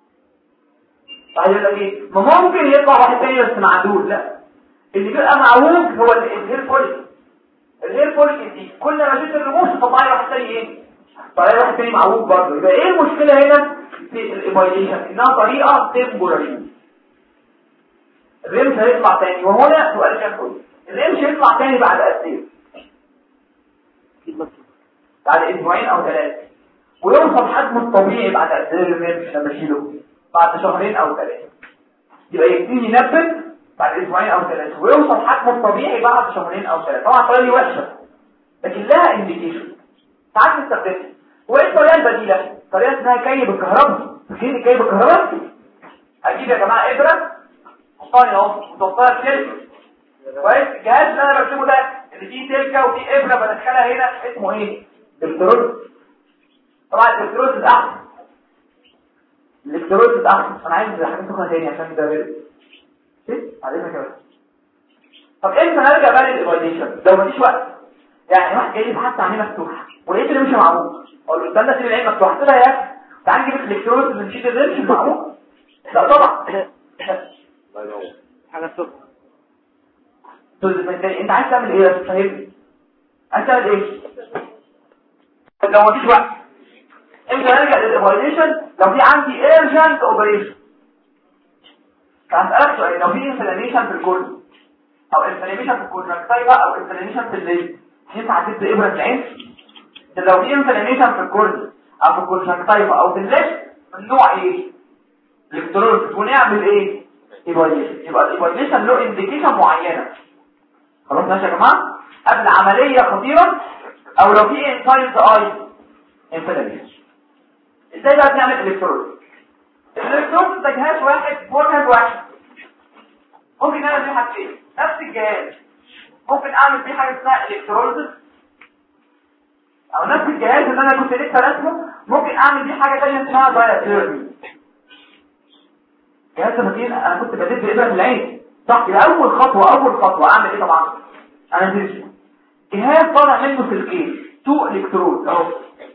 Speaker 1: طيب ايه؟ ما ممكن يطلع واحد تاني بس معدول. لا، اللي بيبقى معوج هو الهير فوليكل. الهير فوليكل دي كل ما جيت الرموش تطلع واحد تاني ايه؟ طلع واحد تاني معوج برضه. يبقى ايه المشكله هنا في الايبايليشن؟ انها طريقه تمبوراري. الرمش هيطلع تاني، وهنا سؤال شكوي، الرمش هيطلع تاني بعد قد ايه؟ بعد اسبوعين او 3. ويوصل حجمه الطبيعي بعد قد ايه الرمش لما اشيله؟ بعد شهرين او 3. يبقى يبتدي ينبت بعد اسبوعين او 3 ويوصل حجمه الطبيعي بعد شهرين او 3. طبعا الطريقه دي وحشه لكن لها انديكيشن ساعات نستخدمها. وايه الطريقه البديله؟ طريقه اسمها كي بالكهرباء. فين كي بالكهرباء؟ اجيب يا جماعه ابره حطاني اهو وتوصلها سلك كويس. الجهاز اللي انا برسمه ده اللي فيه سلكه وفيه ابره بدخلها هنا اسمه ايه؟ الكترود. طبعا الكترود الاحسن، الالكترود الاحسن. انا عايز حاجه سخنه تاني عشان ده غير ايه علينا كده. طب امتى نرجع بقى للايبايليشن؟ لو مفيش وقت. يعني واحد جاي يبحث عن عينه مفتوحه ولقيت اللي مش معمول، اقول له استنى سيب العين مفتوحه. قلت له يا اخي تعال نجيب الالكترود اللي نشيل الرمش المعمول. لا طبعا
Speaker 2: حاجه سخنه.
Speaker 1: انت عايز تعمل ايه يا فاهمني؟ عايز تعمل ايه؟ لو مفيش وقت امتى نرجع للايبايليشن؟ لو في عندي ايرجنت اوبريشن. فهسألك سؤال، لو في انفلاميشن في الكورن او انفلاميشن في الكونجكتيفا او انفلاميشن في الليل ينفع تدي ابره في العين؟ لو في انفلاميشن في الكورن او في الكونجكتيفا او في الليل من نوع ايه؟ الكترود. ونعمل ايه؟ ايبايليشن. يبقى الايبايليشن له انديكيشن معينه. خلاص ماشي يا جماعه؟ قبل عمليه خطيره او لو في انسايد اي انفلاميشن. ازاي بقى بنعمل الكترود؟ الالكترود ده جهاز واحد، هو جهاز واحد. ممكن نعمل فيه حاجتين نفس الجهاز. ممكن اعمل فيه حاجه اسمها الكتروليسيس، او نفس الجهاز اللي انا كنت لسه راسمه ممكن اعمل فيه حاجه ثانيه اسمها دايثيرمي. جهاز الماكين انا كنت بديت بابره في العين صح. يبقى اول خطوه اعمل ايه؟ طبعا انا درسه جهاز طالع منه سلكين 2 الكترود اهو.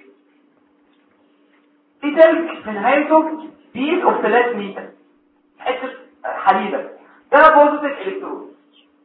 Speaker 1: في سلك في نهايته بيس اوف 3 متر حته حديده، ده بوزيتيف الكترود.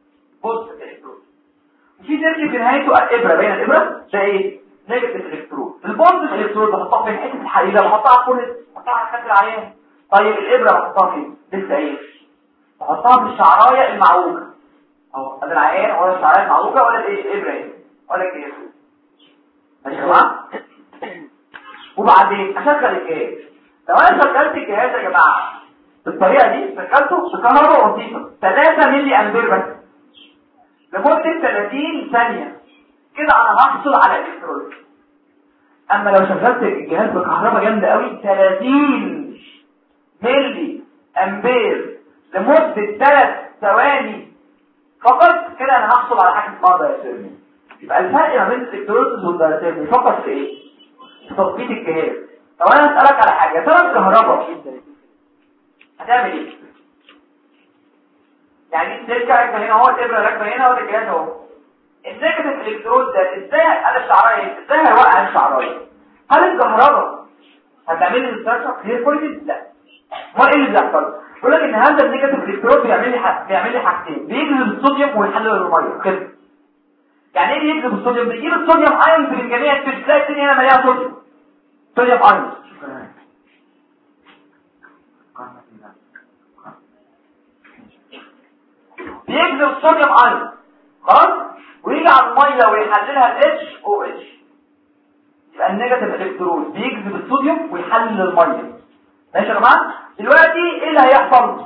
Speaker 1: في سلك في نهايته ابره بين الابره ده ايه؟ نيجاتيف الكترود. البوزيتيف الكترود بحطها في حته الحديده، بحطها على كل بحطها على خد العيان. طيب الابره بحطها فين؟ لسه ايه؟ بحطها في الشعرايه المعوجه اهو. ادي العيان ولا الشعرايه المعوجه ولا الايه؟ الابره اهي ولا الجهاز. ماشي يا جماعه؟ وبعدين اشغل الجهاز. لو انا شغلت الجهاز يا جماعه بالطريقه دي شغلته بكهرباء بسيطه 3 ملي امبير بس لمده 30 ثانيه كده انا هحصل على الكترود. اما لو شغلت الجهاز بكهرباء جامده قوي 30 ملي امبير لمده 3 ثواني فقط كده انا هحصل على حاجه اسمها دايثيرمي. يبقى الفرق ما بين الالكترودز والدايثيرمي فقط في ايه؟ في تظبيط الجهاز. طب انا اسالك على حاجه، ترى الكهرباء هتعمل ايه؟ يعني السلكه راكبه هنا اهو، الابره راكبه هنا ولا الجهاز اهو. النيجاتيف الكترود ده ازاي على الشعرايه؟ ازاي هيوقع الشعرايه؟ هل الكهرباء هتعمل لي ديستراكشن هي كويس؟ لا. ما ايه اللي بيحصل؟ بيقول لك ان هذا النيجاتيف الكترون بيعمل لي حاجتين، بيجذب الصوديوم ويحلل الميه كده. يعني ايه بيجذب الصوديوم؟ بيجيب الصوديوم ايونز من جميع السيلز، تلاقي الدنيا هنا مليانه صوديوم ايونز. بيجذب الصوديوم ايونز خلاص، ويجي على الميه ويحللها HOH. يبقى النيجاتيف الكترون بيجذب الصوديوم ويحلل الميه. ماشي يا جماعه؟ دلوقتي ايه اللي هيحصل؟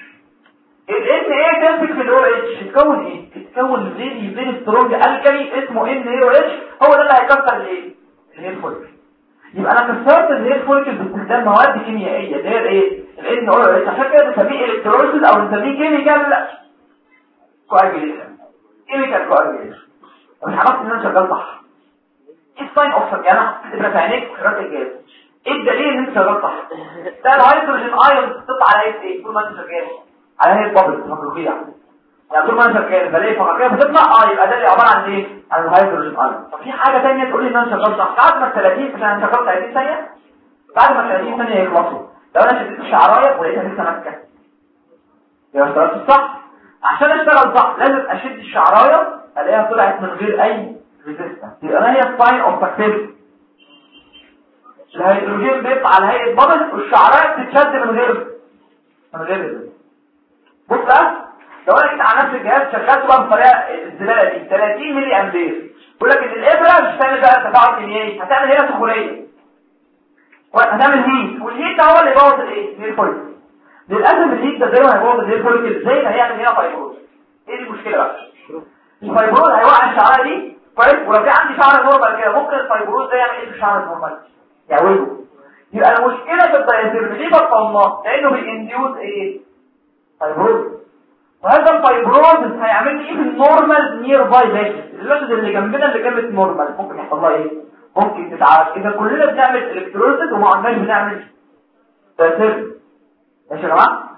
Speaker 1: ال تمسك في الOH يتكون ايه؟ يتكون فيري سترونج الكالي اسمه NaOH، هو ده اللي هيكسر الايه؟ الهير فوليكل. يبقى انا كسرت الهير فوليكل باستخدام مواد كيميائيه اللي هي الايه؟ NaOH. عشان كده بنسميه الكتروليسيس او بنسميه كيميكال كواجيليشن. كيميكال كواجيليشن. مش عرفت ان انا شغال صح. ايه الساين اوف انا تبقى في عينيك وخرجت الجهاز. ايه الدليل ان انت شغال صح؟ ده الهيدروجين ايون بتطلع على ايه طول ما انت شغال؟ على هي البابل مخلوقيه يعني طول ما انا شغال بلاقي فقاقيه بتطلع يبقى ده اللي عباره عن ايه؟ عن الهيدروجين ايون. طب في حاجه ثانيه تقول لي ان انا شغال صح؟ بعد ما 30 عشان انا شغال 30 ثانيه، بعد ما 30 ثانيه يخلصوا لو انا شديت الشعرايه ولقيتها لسه ماسكه يبقى اشتغلت صح. عشان اشتغل صح لازم اشد الشعرايه الاقيها طلعت من غير اي ريزيستنس، يبقى ما هي الساين اوف سكسس؟ الهيدروجين بيطلع على هيئه بابل والشعرايه بتتشد من غير ريزيستنس. بص بقى لو انا جيت على نفس الجهاز شغلته بقى بطريقه الزباله دي 30 ملي امبير، بيقول لك ان الابره مش هتعمل بقى تفاعل كيميائي، هتعمل هنا سخونيه وهتعمل هيت، والهيت ده هو اللي يبوظ الايه؟ الهير فوليكل. للاسف الهيت ده زي ما هيبوظ الهير فوليكل زي ما هيعمل هنا فايبروز. ايه المشكله بقى؟ الفايبروز هيوقع الشعره دي كويس، ولو في عندي شعر نورمال كده ممكن الفايبروز ده يعمل ايه في الشعر النورمال؟ يعوجه. يبقى المشكله في الدايثيرم ليه بطلناه؟ لانه بينديوز ايه؟ فايبروز. وهذا الفايبروز هيعمل لي ايه في النورمال نير باي فيشن؟ الوجد اللي جنبنا اللي جنب النورمال ممكن يحصل لها ايه؟ ممكن تتعالج. اذا كلنا بنعمل الكتروليسيس وما عندناش بنعمل دايثيرم. ماشي يا جماعه؟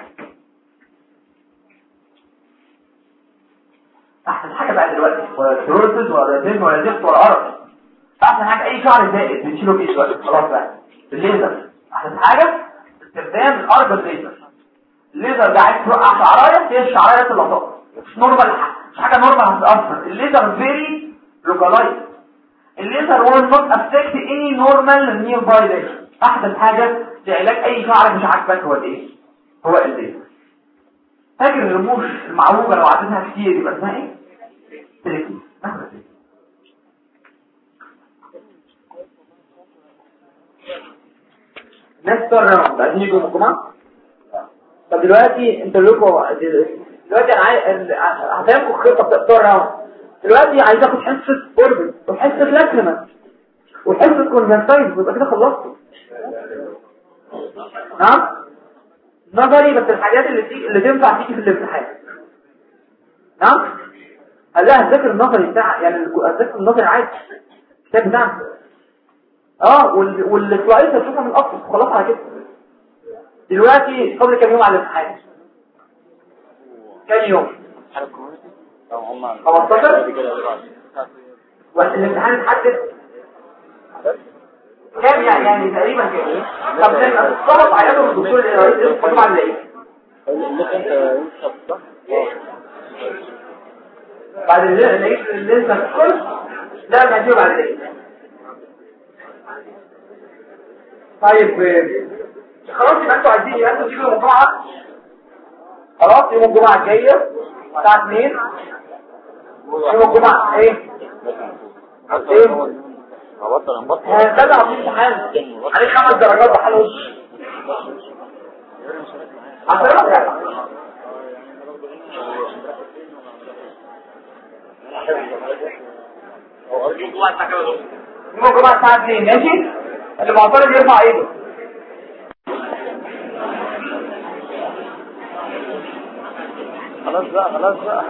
Speaker 1: احسن حاجه بقى دلوقتي ولا الكتروليسيس ولا دايثيرم ولا زفت ولا قرف. احسن حاجه اي شعر زائد بنشيله بايه دلوقتي؟ خلاص بقى الليزر. احسن حاجه استخدام الاربل ليزر. الليزر ده عايز توقع شعرايه، هي الشعرايه اللي هتقع مش نورمال، مش حاجه نورمال هتاثر. الليزر فيري لوكالايز. الليزر will not affect any normal nearby lesion. احسن حاجه لعلاج اي شعر مش عاجبك هو الايه؟ هو الليزر. فاكر الرموش المعوجه لو عدتها كتير يبقى اسمها ايه؟ تريكي. نكست راوند عايزين يجوا الجمعه. طب دلوقتي انتوا لكم دلوقتي انا هفهمكم خطه بتاع راوند. دلوقتي عايز اخد حصه اوربت وحصه لاكريما وحصه كونفنتايز يبقى كده خلصت. نعم نظري بس الحاجات اللي تنفع تيجي في الامتحان. نعم قال لها هتذاكر النظري بتاع يعني هتذاكر النظري عادي الكتاب بتاعنا والسلايد هتشوفها من الاصل خلاص على كده. دلوقتي قبل كام يوم على الامتحان؟ كام يوم؟ 15 والامتحان اتحدد كام يعني تقريبا كام؟ طب لما الطلب عيادهم الدكتور الرئيس القدوم على ايه؟ بعد اللي انت كل لا ما هجيب على ايه؟ طيب خلاص يبقى انتوا عايزين يبقى انتوا تيجوا يوم الجمعه. خلاص يوم الجمعه الجايه الساعه 2 يوم الجمعه ايه؟ ده اللي عاملين امتحان عليه 5 درجات بحاله يوم الجمعه الساعه 2 ماشي؟ اللي معترض يرفع ايده.
Speaker 2: خلاص بقى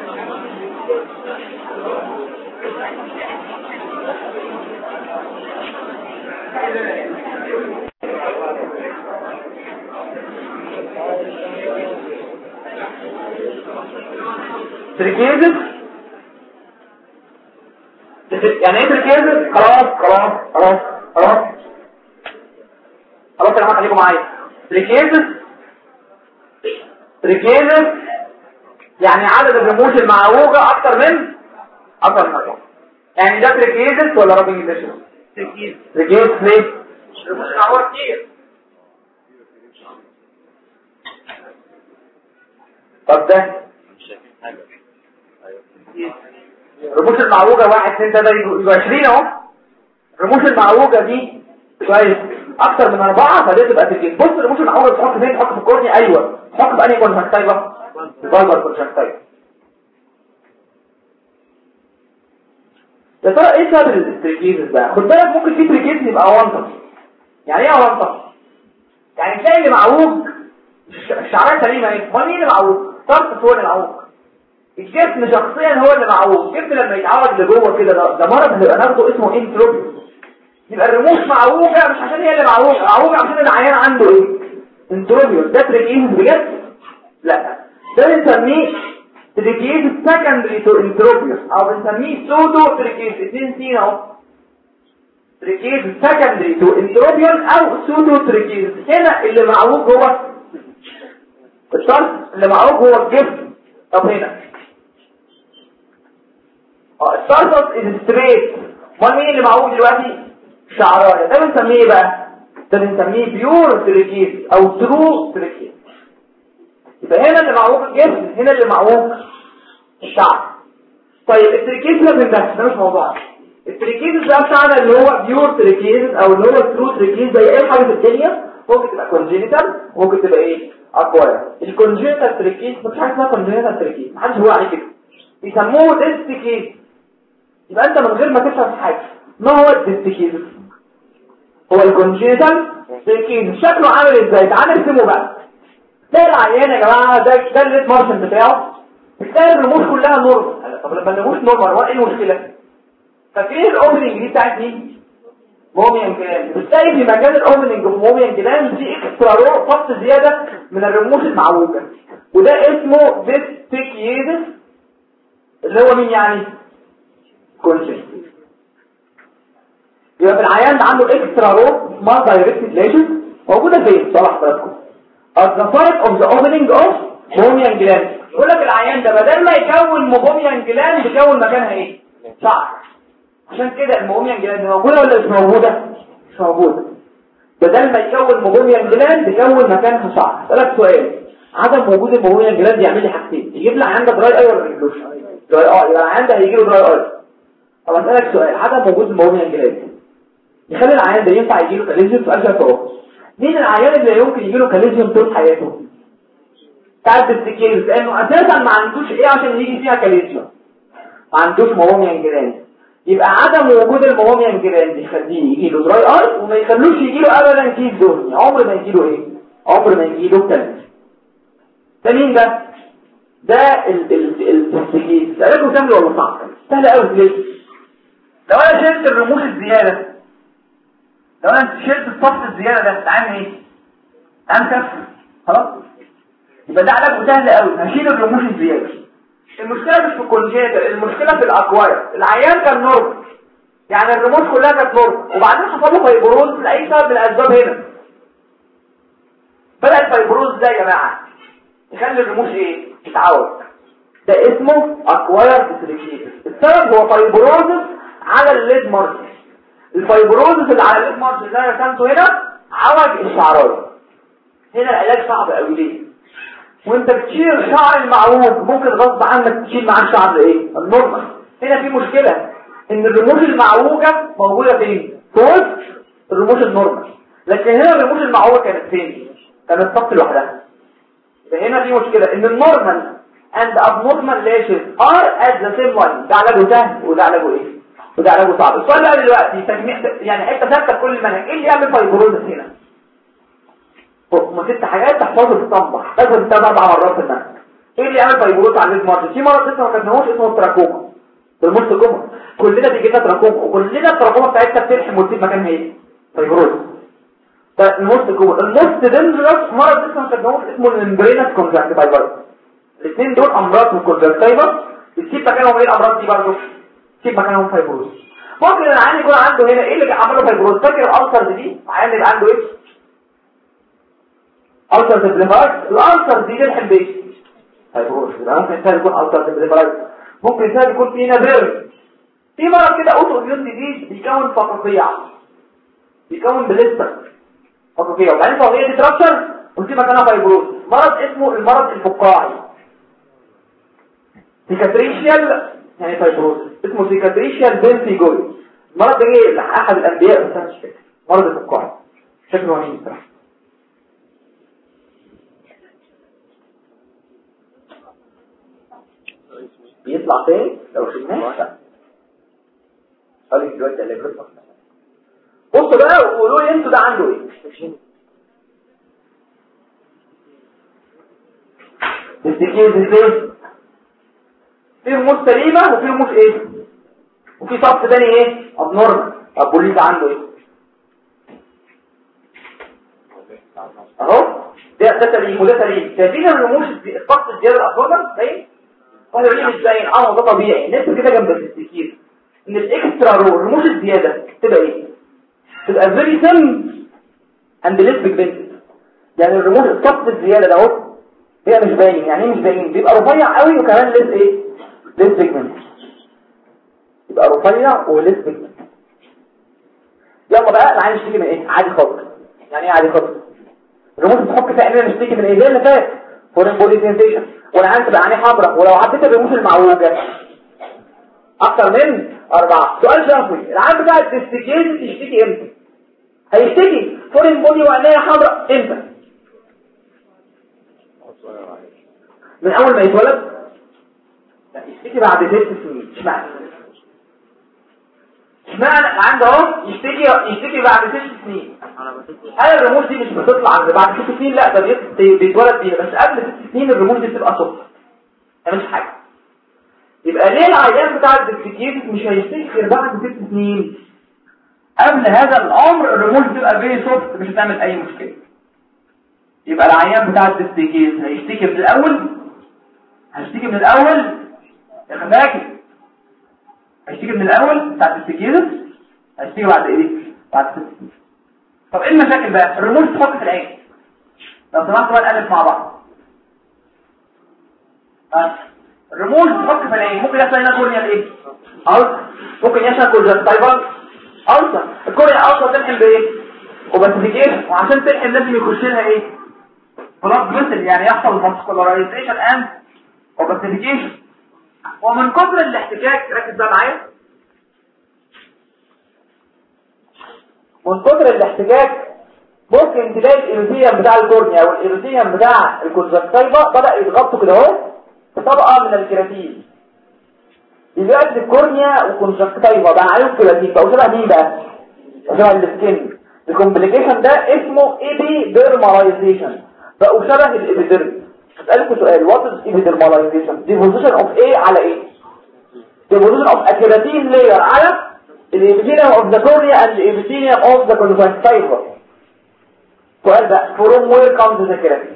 Speaker 1: تركيزك يعني ايه تركيزك؟ خلاص كده خليكم معايا. تريكيزس يعني عدد الرموش المعوجة اكتر من أربعة. يعني ده تريكيزس ولا رابنج ديشن؟ تريكيزس ليه؟ الرموش المعوجة كتير. طب ده الرموش المعوجة 1 2 3 يبقى 20 اهو. الرموش المعوجة دي كويس اكتر من 4 فدي تبقى تريكيزس. بص الرموش المعوجة تحط فين؟ تحط في الكورني. ايوه تحط بأنهي كونجكتيفا؟ الفالفر كونجكتيفا. يا ترى ايه سبب التريكيزس بقى؟ خد بالك ممكن في تريكيزس يبقى اونطه. يعني ايه اونطه؟ يعني تلاقي اللي معوج الشعريه سليمه اهي، امال مين اللي معوج؟ طرف هو اللي معوج. الجسم شخصيا هو اللي معوج. الجسم لما يتعوج لجوه كده ده مرض هيبقى ناخده اسمه انتروبيوس. يبقى الرموش معوجه مش عشان هي اللي معوجه عشان العيان عنده ايه؟ انتروبيوس. ده تريكيزس بجد؟ لا ده بنسميه تريكيزس سكندري تو انتروبيوس او بنسميه سودو تريكيزس. اثنين سين اهو. تريكيزس سكندري تو انتروبيوس او سودو تريكيزس. هنا اللي معوج هو الطرف، اللي معوج هو الجسم. طب هنا الطرف ستريت. امال مين اللي معوج دلوقتي؟ شعرايه. ده بنسميه ايه بقى؟ ده بنسميه بيور تريكيزس او ترو تريكيزس. يبقى هنا اللي معوج الجسم، هنا اللي معوج الشعر. طيب التريكيزس ده مش موضوع. التريكيزس ده بتاعنا اللي هو بيور تريكيزس او اللي هو ترو تريكيزس. زي اي حاجه في الدنيا ممكن تبقى كونجينيتال ممكن تبقى ايه؟ اكواير. الكونجينيتال تريكيزس مفيش حاجه اسمها كونجينيتال تريكيزس، محدش هو عليه كده، بيسموه ديستيكيزس. يبقى انت من غير ما تفهم حاجه ما هو الديستيكيزس؟ هو الكونجينيتال تريكيزس. شكله عامل ازاي؟ تعالى نرسمه بقى. ده العيان يا جماعه، ده الليد مارشن بتاعه. بتلاقي الرموش كلها نورمال. طب لما الرموش نورمال هو ايه المشكله؟ فاكرين الاوبننج دي بتاعت مين؟ موميان جلاند. بتلاقي في مكان الاوبننج في موميان جلاند دي اكسترا رو خط زياده من الرموش المعوجه، وده اسمه ديستيكيزس اللي هو مين يعني؟ كونجكتيف. يبقى في العيان ده عنده اكسترا رو ما دايركتد ليجن موجوده فين؟ صلاح حضراتكم at the site of the opening of موميان جلاند. يقول لك العيان ده بدل ما يكون موميان جلاند يكون مكانها ايه؟ شعر. عشان كده الموميان جلاند موجوده ولا مش موجوده؟ مش موجوده. بدل ما يكون موميان جلاند يكون مكانها شعر. اسالك سؤال، عدم وجود الموميان جلاند يعمل لي حاجتين، يجيب لي عيان ده دراي اي ولا ما يجيبلوش؟ دراي اي. يبقى العيان ده هيجي له دراي اي. طب اسالك سؤال، عدم وجود الموميان جلاند يخلي العيان ده ينفع يجي له كاليزيوم؟ سؤال شفوي. مين العيان اللي يمكن يجي له كاليزيوم طول حياته؟ بتاعت التكيز، لانه اساسا ما عندوش ايه عشان يجي فيها كاليزيوم، ما عندوش موميان جلاند. يبقى عدم وجود الموميان جلاند يخليه يجي له دراي اي وما يخلوش يجي له ابدا كيس دهني. عمر ما يجي له ايه؟ عمر ما يجي له كاليزيوم. ده مين ده؟ ده التكيز. سألكوا سهل ولا صعب؟ سهل قوي. ليه؟ لو انا شلت الرموش الزياده، لو انا شلت الصف الزياده ده تعمل ايه؟ انكف. خلاص يبقى ده علاجه سهل قوي. هشيل الرموش الزياده. المشكله مش في الكونجيتال، المشكله في الاكواير. العيان كان نورمال، يعني الرموش كلها كانت نورمال، وبعدين حصل له فايبروز لاي سبب من الاسباب. هنا بدا الفايبروز ده يا جماعه يخلي الرموش ايه؟ تتعوج. ده اسمه اكواير ديسليكيشن. السبب هو فايبروز على الليد مارجن. الفايبروز اللي على الليد مارجن ده رسمته هنا عوج الشعرايه. هنا العلاج صعب قوي. ليه؟ وانت بتشيل الشعر المعوج ممكن غصب عنك تشيل معاه الشعر ايه؟ النورمال. هنا في مشكله ان الرموش المعوجه موجوده فين؟ في وسط الرموش النورمال، لكن هنا الرموش المعوجه كانت فين؟ كانت صف لوحدها. يبقى هنا في مشكله ان النورمال and abnormal lashes are at the same line. ده علاجه سهل وده علاجه ايه؟ وده علاجه صعب. السؤال بقى دلوقتي تجميع يعني حته ثابته في كل المنهج. ايه اللي يعمل فايبروزس هنا؟ ست حاجات تحفظوا في الصنبة لازم 3-4 مرات في المنهج. ايه اللي يعمل فايبروز على الليد مارجن؟ في مرض لسه ما خدناهوش اسمه التراكوما. بالمص كوما كلنا بيجي لنا تراكوما، وكلنا التراكوما بتاعتها بتلحم وتسيب مكانها ايه؟ فايبروز. ده الموست كوما. الموست دينجرس مرض لسه ما خدناهوش اسمه الممبرينس كونجكتيفايتس. الاثنين دول امراض من الكونجكتيفا بتسيب مكانهم ايه؟ الامراض دي برضه تسيب مكانهم فايبروز. ممكن العيان يكون عنده هنا ايه اللي عمل له فايبروز؟ فاكر الالسر دي؟ العيان اللي عنده ايه؟ ألسر سيمبليفايد. الألسر دي تلحم بإيه؟ فايبروز. يبقى ممكن إنسان يكون ألسر سيمبليفايد، ممكن إنسان يكون فيه نبر. في مرض كده أوتو إميون ديزيز بيكون فقاقيع، بيكون بليستر فقاقيع، وبعدين فقاقيع دي ترابشر وفي مكانها فايبروز. مرض اسمه المرض الفقاعي، سيكاتريشيال يعني فايبروز، اسمه سيكاتريشيال بنفيجوري. المرض ده جه لأحد الأنبياء بس أنا مش فاكر. مرض الفقاعي شكله وحش بصراحة. بيطلع تاني لو شلناه. قال دلوقتي اللي بيطلع. بصوا بقى وقولوا لي انتوا ده عنده ايه؟ التكيز ازاي؟ في رموز سليمة وفي رموز ايه؟ وفي صف تاني ايه؟ ابنورمال. طب قول لي عنده ايه؟ اهو ده سليم وده سليم. شايفين الرموز الصف الزياده الابنورمال باين؟ واحد يقول لي مش باين. ده طبيعي. نكتب كده جنب التكيز ان الاكسترا رو الرموز الزياده تبقى ايه؟ تبقى very thin and less pigmented. يعني الرموز الصف الزياده ده اهو هي مش باين. يعني ايه مش باين؟ بيبقى رفيع قوي وكمان less ايه؟ less pigmented. يبقى رفيع وليس pigmented. يلا بقى انا عايز اشتكي من ايه؟ عادي خالص. يعني ايه عادي خالص؟ الرموز بتحك تقريبا نشتكي من ايه؟ زي اللي فات فورين بودي سنسيشن، وانا عايز تبقى عيني حمراء، ولو عديت الرموز المعوجه اكتر من 4. سؤال شرفي، العام بتاع التستيجيز تشتكي امتى؟ هيشتكي فورين بودي وعينيه حمراء امتى؟ من اول ما يتولد؟ لا يشتكي بعد 6 سنين. اشمعنى عنده اهو يشتكي بعد 6 سنين؟ هل الرموز دي مش بتطلع بعد 6 سنين؟ لا ده بيتولد بيها، بس قبل 6 سنين الرموز دي بتبقى صفر، ده مش حاجه. يبقى ليه العيان بتاع الديستيكيز مش هيشتكي غير بعد 6 سنين؟ قبل هذا الامر الرموز بتبقى فيري سوفت، مش هتعمل اي مشكله. يبقى العيان بتاع الديستيكيز هيشتكي من الاول، يا خفاكي هيشتكي من الاول بتاع الديستيكيز، هيشتكي بعد ايه؟ بعد 6 سنين. طب ايه المشاكل بقى؟ الرموز تفك في العين. لو سمحتوا بقى نقلب مع بعض. الرموز تفك في العين ممكن يحصل لنا كورنيا ايه؟ ممكن يحصل كونجكتيفال ألسر. الكورنيا ألسر تلحم بايه؟ اوباسيفيكيشن، وعشان تلحم لازم يخش لها ايه؟ بلاد فيسل، يعني يحصل فاسكولارايزيشن اند اوباسيفيكيشن. ومن كثر الاحتكاك، ركز بقى معايا، من كثر الاحتكاك ممكن تلاقي الإيروثيوم بتاع الكورنيا والإيروثيوم بتاع الكونجكتيفا بدأ يتغطوا كده اهو بطبقة من الكيراتين. دلوقتي الكورنيا والكونجكتيفا بقى عليهم كيراتين، بقوا شبه مين بقى؟ شبه السكين. الكومبليكيشن ده اسمه ايبيديرمالايزيشن، بقوا شبه الابيديرم. اسالكم سؤال، وات از ايبيديرمالايزيشن؟ ديبوزيشن اوف ايه على ايه؟ ديبوزيشن اوف كيراتين لاير على الابيثيليوم اوف ذا كورنيا اند الابيثيليوم اوف ذا كونجكتيفا. سؤال بقى، فروم وير كامز ذا كيراتين؟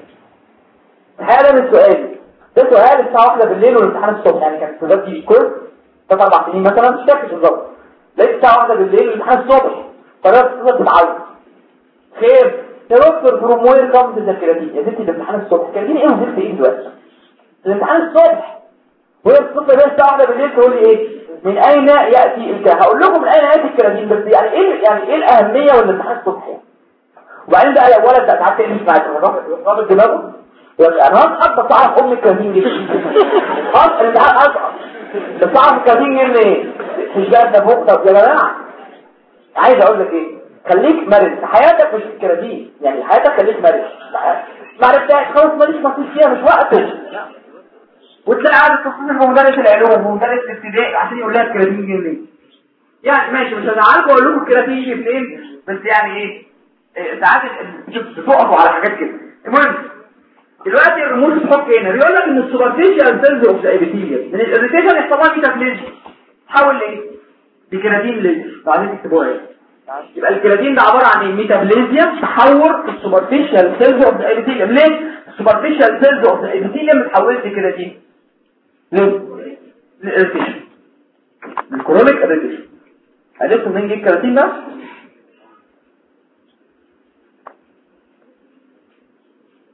Speaker 1: هذا من السؤال ده سؤال الساعه 1 بالليل والامتحان الصبح، يعني كان في دلوقتي كورس 4 سنين مثلا، مش فاكر بالظبط. لقيت الساعه 1 بالليل والامتحان الصبح، قررت تتعود خير يا دكتور فروم وير كامز ذا كيراتين. يا ستي الامتحان الصبح، كيراتين ايه وزفت ايه دلوقتي؟ الامتحان الصبح وهي الصبح ده الساعه 1 بالليل تقول لي ايه؟ من اين ياتي الكلام؟ هقول لكم من اين ياتي الكيراتين، بس يعني ايه الاهميه والامتحان الصبح يعني. وبعدين بقى يا ولد قعدت مش معاك رابط دماغه، انا هقعد اعرف ام الكراتين دي الامتحان اصعب. بس اعرف الكراتين منين؟ مش بقى ده فوق. طب يا جماعه عايز اقول لك ايه، خليك مرن في حياتك، مش الكراتين يعني حياتك خليك مرن. ما عرفتش خلاص ماليش نصيب فيها، مش وقته. وتلاقي قاعد تصحيح بمدرس العلوم ومدرس الابتدائي عشان يقول لها الكراتين منين. يعني ماشي مش هزعلكم واقول لكم الكراتين يجي منين، بس يعني ايه ساعات بتقفوا على حاجات كده. المهم دلوقتي الرموز تحط هنا بيقول لك ان السوبرفيشال سيلز اوف ذا ابيثيليوم من الاريتيشن يحصل لها ميتافليزيا تحول لايه؟ لكيراتين ليزر. بعدين تكتبوها ايه؟ يبقى الكيراتين ده عباره عن ايه؟ ميتافليزيا تحول السوبرفيشال سيلز اوف ذا ابيثيليوم. ليه؟ السوبرفيشال سيلز اوف ذا ابيثيليوم اتحولت لكيراتين. ليه؟ الاريتيشن، الكرونيك اريتيشن. عرفتوا منين جه الكيراتين ده؟ الكيراتين ده عباره عن ايه؟ ميتافليزيا تحول السوبرفيشال سيلز اوف ذا ابيثيليوم. ليه؟ السوبرفيشال سيلز اوف ذا ابيثيليوم اتحولت لكيراتين. ليه؟ الاريتيشن، الكرونيك اريتيشن. عرفتوا منين جه الكيراتين ده؟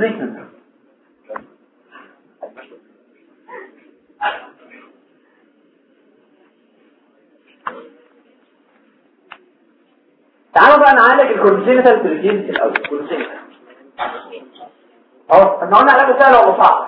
Speaker 1: تريتمنت. تعالوا بقى نعالج الكونجينيتال تريجينز الاول. كونجينيتال احنا قلنا علاجه سهل ولا صعب؟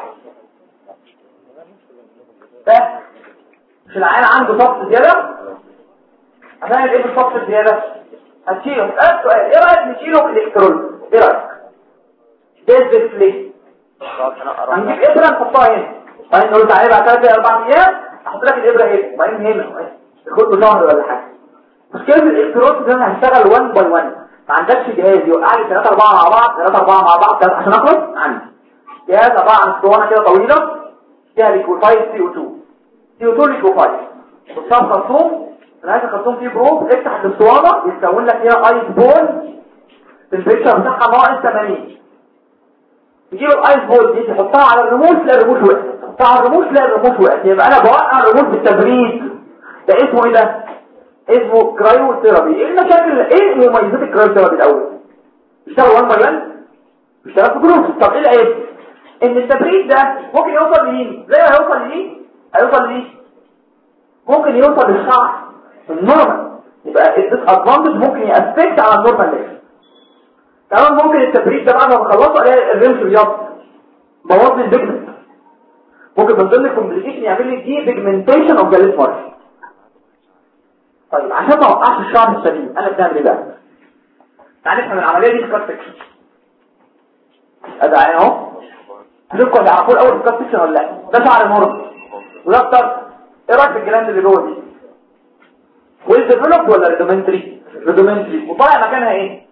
Speaker 1: ده مش العيان عنده ضغط زياده، هنعمل ايه بالضغط الزياده؟ هتشيله. اسال سؤال، ايه رايك نشيله الالكترول؟ ايه رايك؟ ده ليه؟ هنجيب ابره نحطها هنا، بعدين نقول تعالى بعد 3 4 ايام احط لك الابره هنا، وبعدين هنا تاخد له شهر ولا حاجه. مشكله الالكترود ده انا هشتغل 1 باي 1، ما عندكش جهاز يوقع لي 3 4 مع بعض 3 4 مع بعض عشان اخلص. عندي جهاز عباره عن اسطوانه كده طويله فيها ليكوفايد CO2 ليكوفايد، بتصاب خرطوم، نهايه الخرطوم فيه بروب، افتح الاسطوانه يتكون لك فيها ايس بول، التمبريتشر بتاعها ناقص 80. تجيب الايس بول دي تحطها على الرموش، تلاقي الرموش وقعت، تحطها على الرموش تلاقي الرموش وقعت، يبقى انا بوقع الرموش بالتبريد. ده اسمه ايه ده؟ اسمه كرايو ثيرابي. ايه المشاكل، ايه مميزات الكرايو ثيرابي الاول؟ بيشتغل 1 باي 1، بيشتغل في جروب. طب ايه العيب؟ ان التبريد ده ممكن يوصل لمين؟ زي ما هيوصل لمين هيوصل لمين؟ ممكن يوصل للشعر النورمال، يبقى الديس ادفانتج ممكن يأفكت على النورمال ليفل. كمان ممكن التبريد ده بعد ما بخلصه الاقي الرمش بيض، بوظ لي البيجمنت، ممكن من ضمن الكومبليكيشن يعمل لي دي بيجمنتيشن اوف ذا ليف مارش. طيب عشان ما اوقعش الشعر السليم انا بنعمل ايه بقى؟ تعالى نفهم العمليه دي في كات سكشن. ادي عين اهو، هنشوفكم تعرفوا الاول في كات سكشن ولا لا. ده شعر مرض وده اكتر. ايه رايك في الجلاند اللي جوه دي؟ ويل ديفلوب ولا ريدومنتري؟ ريدومنتري. وطالع مكانها ايه؟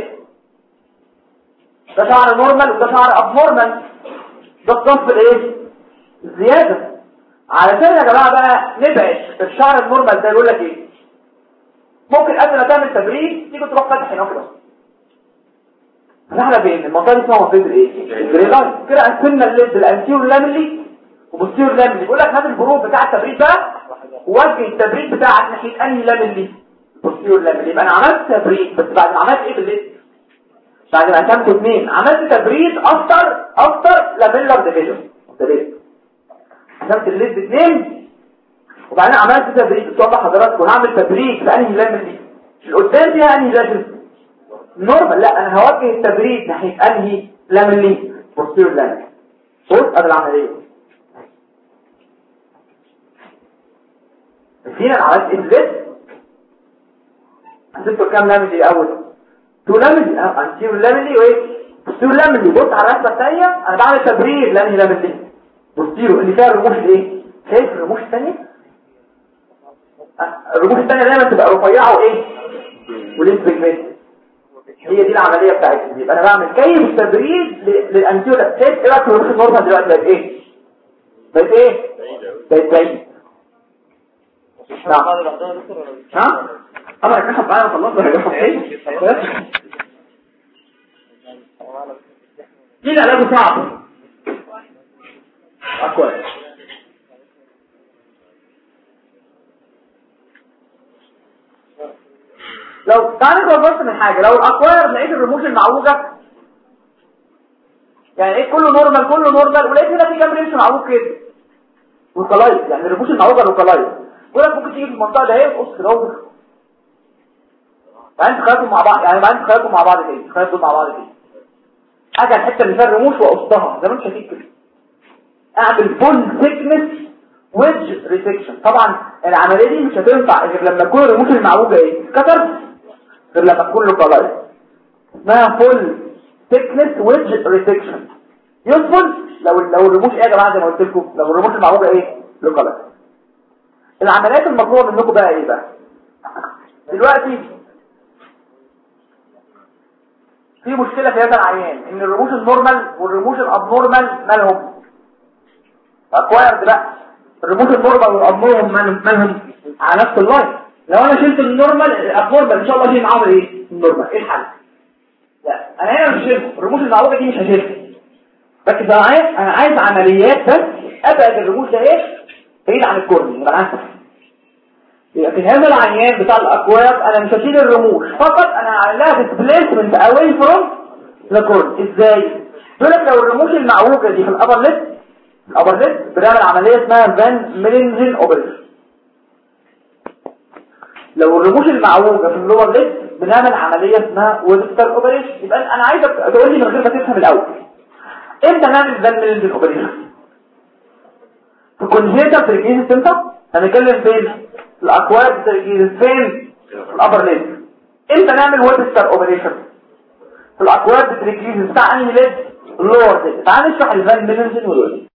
Speaker 1: ده شعر نورمال وده شعر اب نورمال، ده الصنف الايه؟ الزياده. علشان يا جماعه بقى نبعد الشعر النورمال ده، يقول لك ايه؟ ممكن قبل ما تعمل تبريد تيجي تروح فاتح هنا كده. احنا فين؟ المنطقه دي اسمها منطقه الايه؟ الجريلاين. كده قسمنا الليد الانتيور لاملي وبوستيرور لاملي. بيقول لك هات البروف بتاع التبريد بقى ووجه التبريد بتاعك ناحيه انهي لاملي؟ بوستيرور لاملي. يبقى انا عملت تبريد، بس بعد ما عملت ايه بالليد؟ بعد ما قسمته 2 عملت تبريد افتر لاميلر ديفيجن. قسمت الليد 2 وبعدين عملت تبريد. بتوضح حضراتكم هعمل تبريد في انهي لاملي؟ القدام فيها انهي لاملي؟ نورمال. لا انا هوجه التبريد ناحيه انهي لاملي؟ بوستيرور لاملي. بص ادي العمليه. فينا عملت ازاي؟ هنسيبته كام لاملي الاول؟ 2 لاملي، انتيرور لاملي وايه؟ بوستيرور لاملي. بص على الرسمه الثانيه انا بعمل تبريد لانهي لاملي؟ بوستيرور، اللي فيها الرموش الايه؟ شايف الرموش الثانيه؟ الرموش الثانيه دايما تبقى رفيعه وايه؟ وليس بيجمنت. هي دي العمليه بتاعتي. يبقى انا بعمل كيف التبريد للانتيرور. شايف ايه رايك في الرموش النورمال دلوقتي بقت ايه؟ بقت بعيد. ها؟ انا هكحب معايا وخلصت هكحب ايه؟ دي العلاج صعب. كويس. لو تعالى نقول من حاجه، لو الاكواير لقيت الرموش المعوجه يعني ايه كله نورمال ولقيت هنا في كام رمش معوج كده وكلايت، يعني الرموش المعوجه وكلايت، يقول لك ممكن تيجي في المنطقه ده هي تقص كده بعدين تخيطهم مع بعض، يعني بعدين تخيطهم مع بعض كده، تخيطهم مع بعض كده، اجي الحته اللي فيها الرموش واقصها زي ما انت شايف كده، اعمل فول ثيكنس ويدج ريسكشن. طبعا العمليه دي مش هتنفع غير لما تكون الرموش المعوجه ايه؟ اتكسرت، غير لما تكون له كلايت. اسمها فول ثيكنس ويدج ريسكشن. يدخل لو الرموش ايه يا جماعه؟ زي ما قلت لكم لو الرموش المعوجه ايه؟ له كلايت. العمليات المطلوبه منكم بقى ايه بقى دلوقتي؟ في مشكله في هذا العيان ان الرموش النورمال والرموش الابنورمال مالهم؟ اكوايرد بقى. الرموش النورمال والابنورمال مالهم على نفس اللاين. لو انا شلت النورمال الابنورمال ان شاء الله هيجي معاهم ايه؟ النورمال. ايه الحل؟ لا انا هنا مش هشيلهم، الرموش المعوجه دي مش هشيلها، بس انا عايز عمليات بس ابعد الرموش ده ايه؟ بعيد عن الكورني. يبقى انا يبقى في هذا العيان بتاع الاكواير انا مش هشيل الرموش فقط، انا هعمل لها ديسبليسمنت اواي فروم ذا كورن. ازاي؟ يقول لك لو الرموش المعوجه دي في الابر ليب بنعمل عمليه اسمها فان ميلينجن اوبريشن. لو الرموش المعوجه في اللور ليب بنعمل عمليه اسمها ويبستر اوبريشن. يبقى انا عايزك تقول لي من غير ما تفهم الاول امتى نعمل فان ميلينجن اوبريشن؟ في كونجيتال تريكيزس امتى؟ هنتكلم فين؟ الاكواد تريكيزس فين؟ في الابر ليب. امتى نعمل ويبستر اوبريشن؟ في الاكواد تريكيزس بتاع انهي ليب؟ اللور ليب. تعال نشرح الفان ميلينجن والويبستر.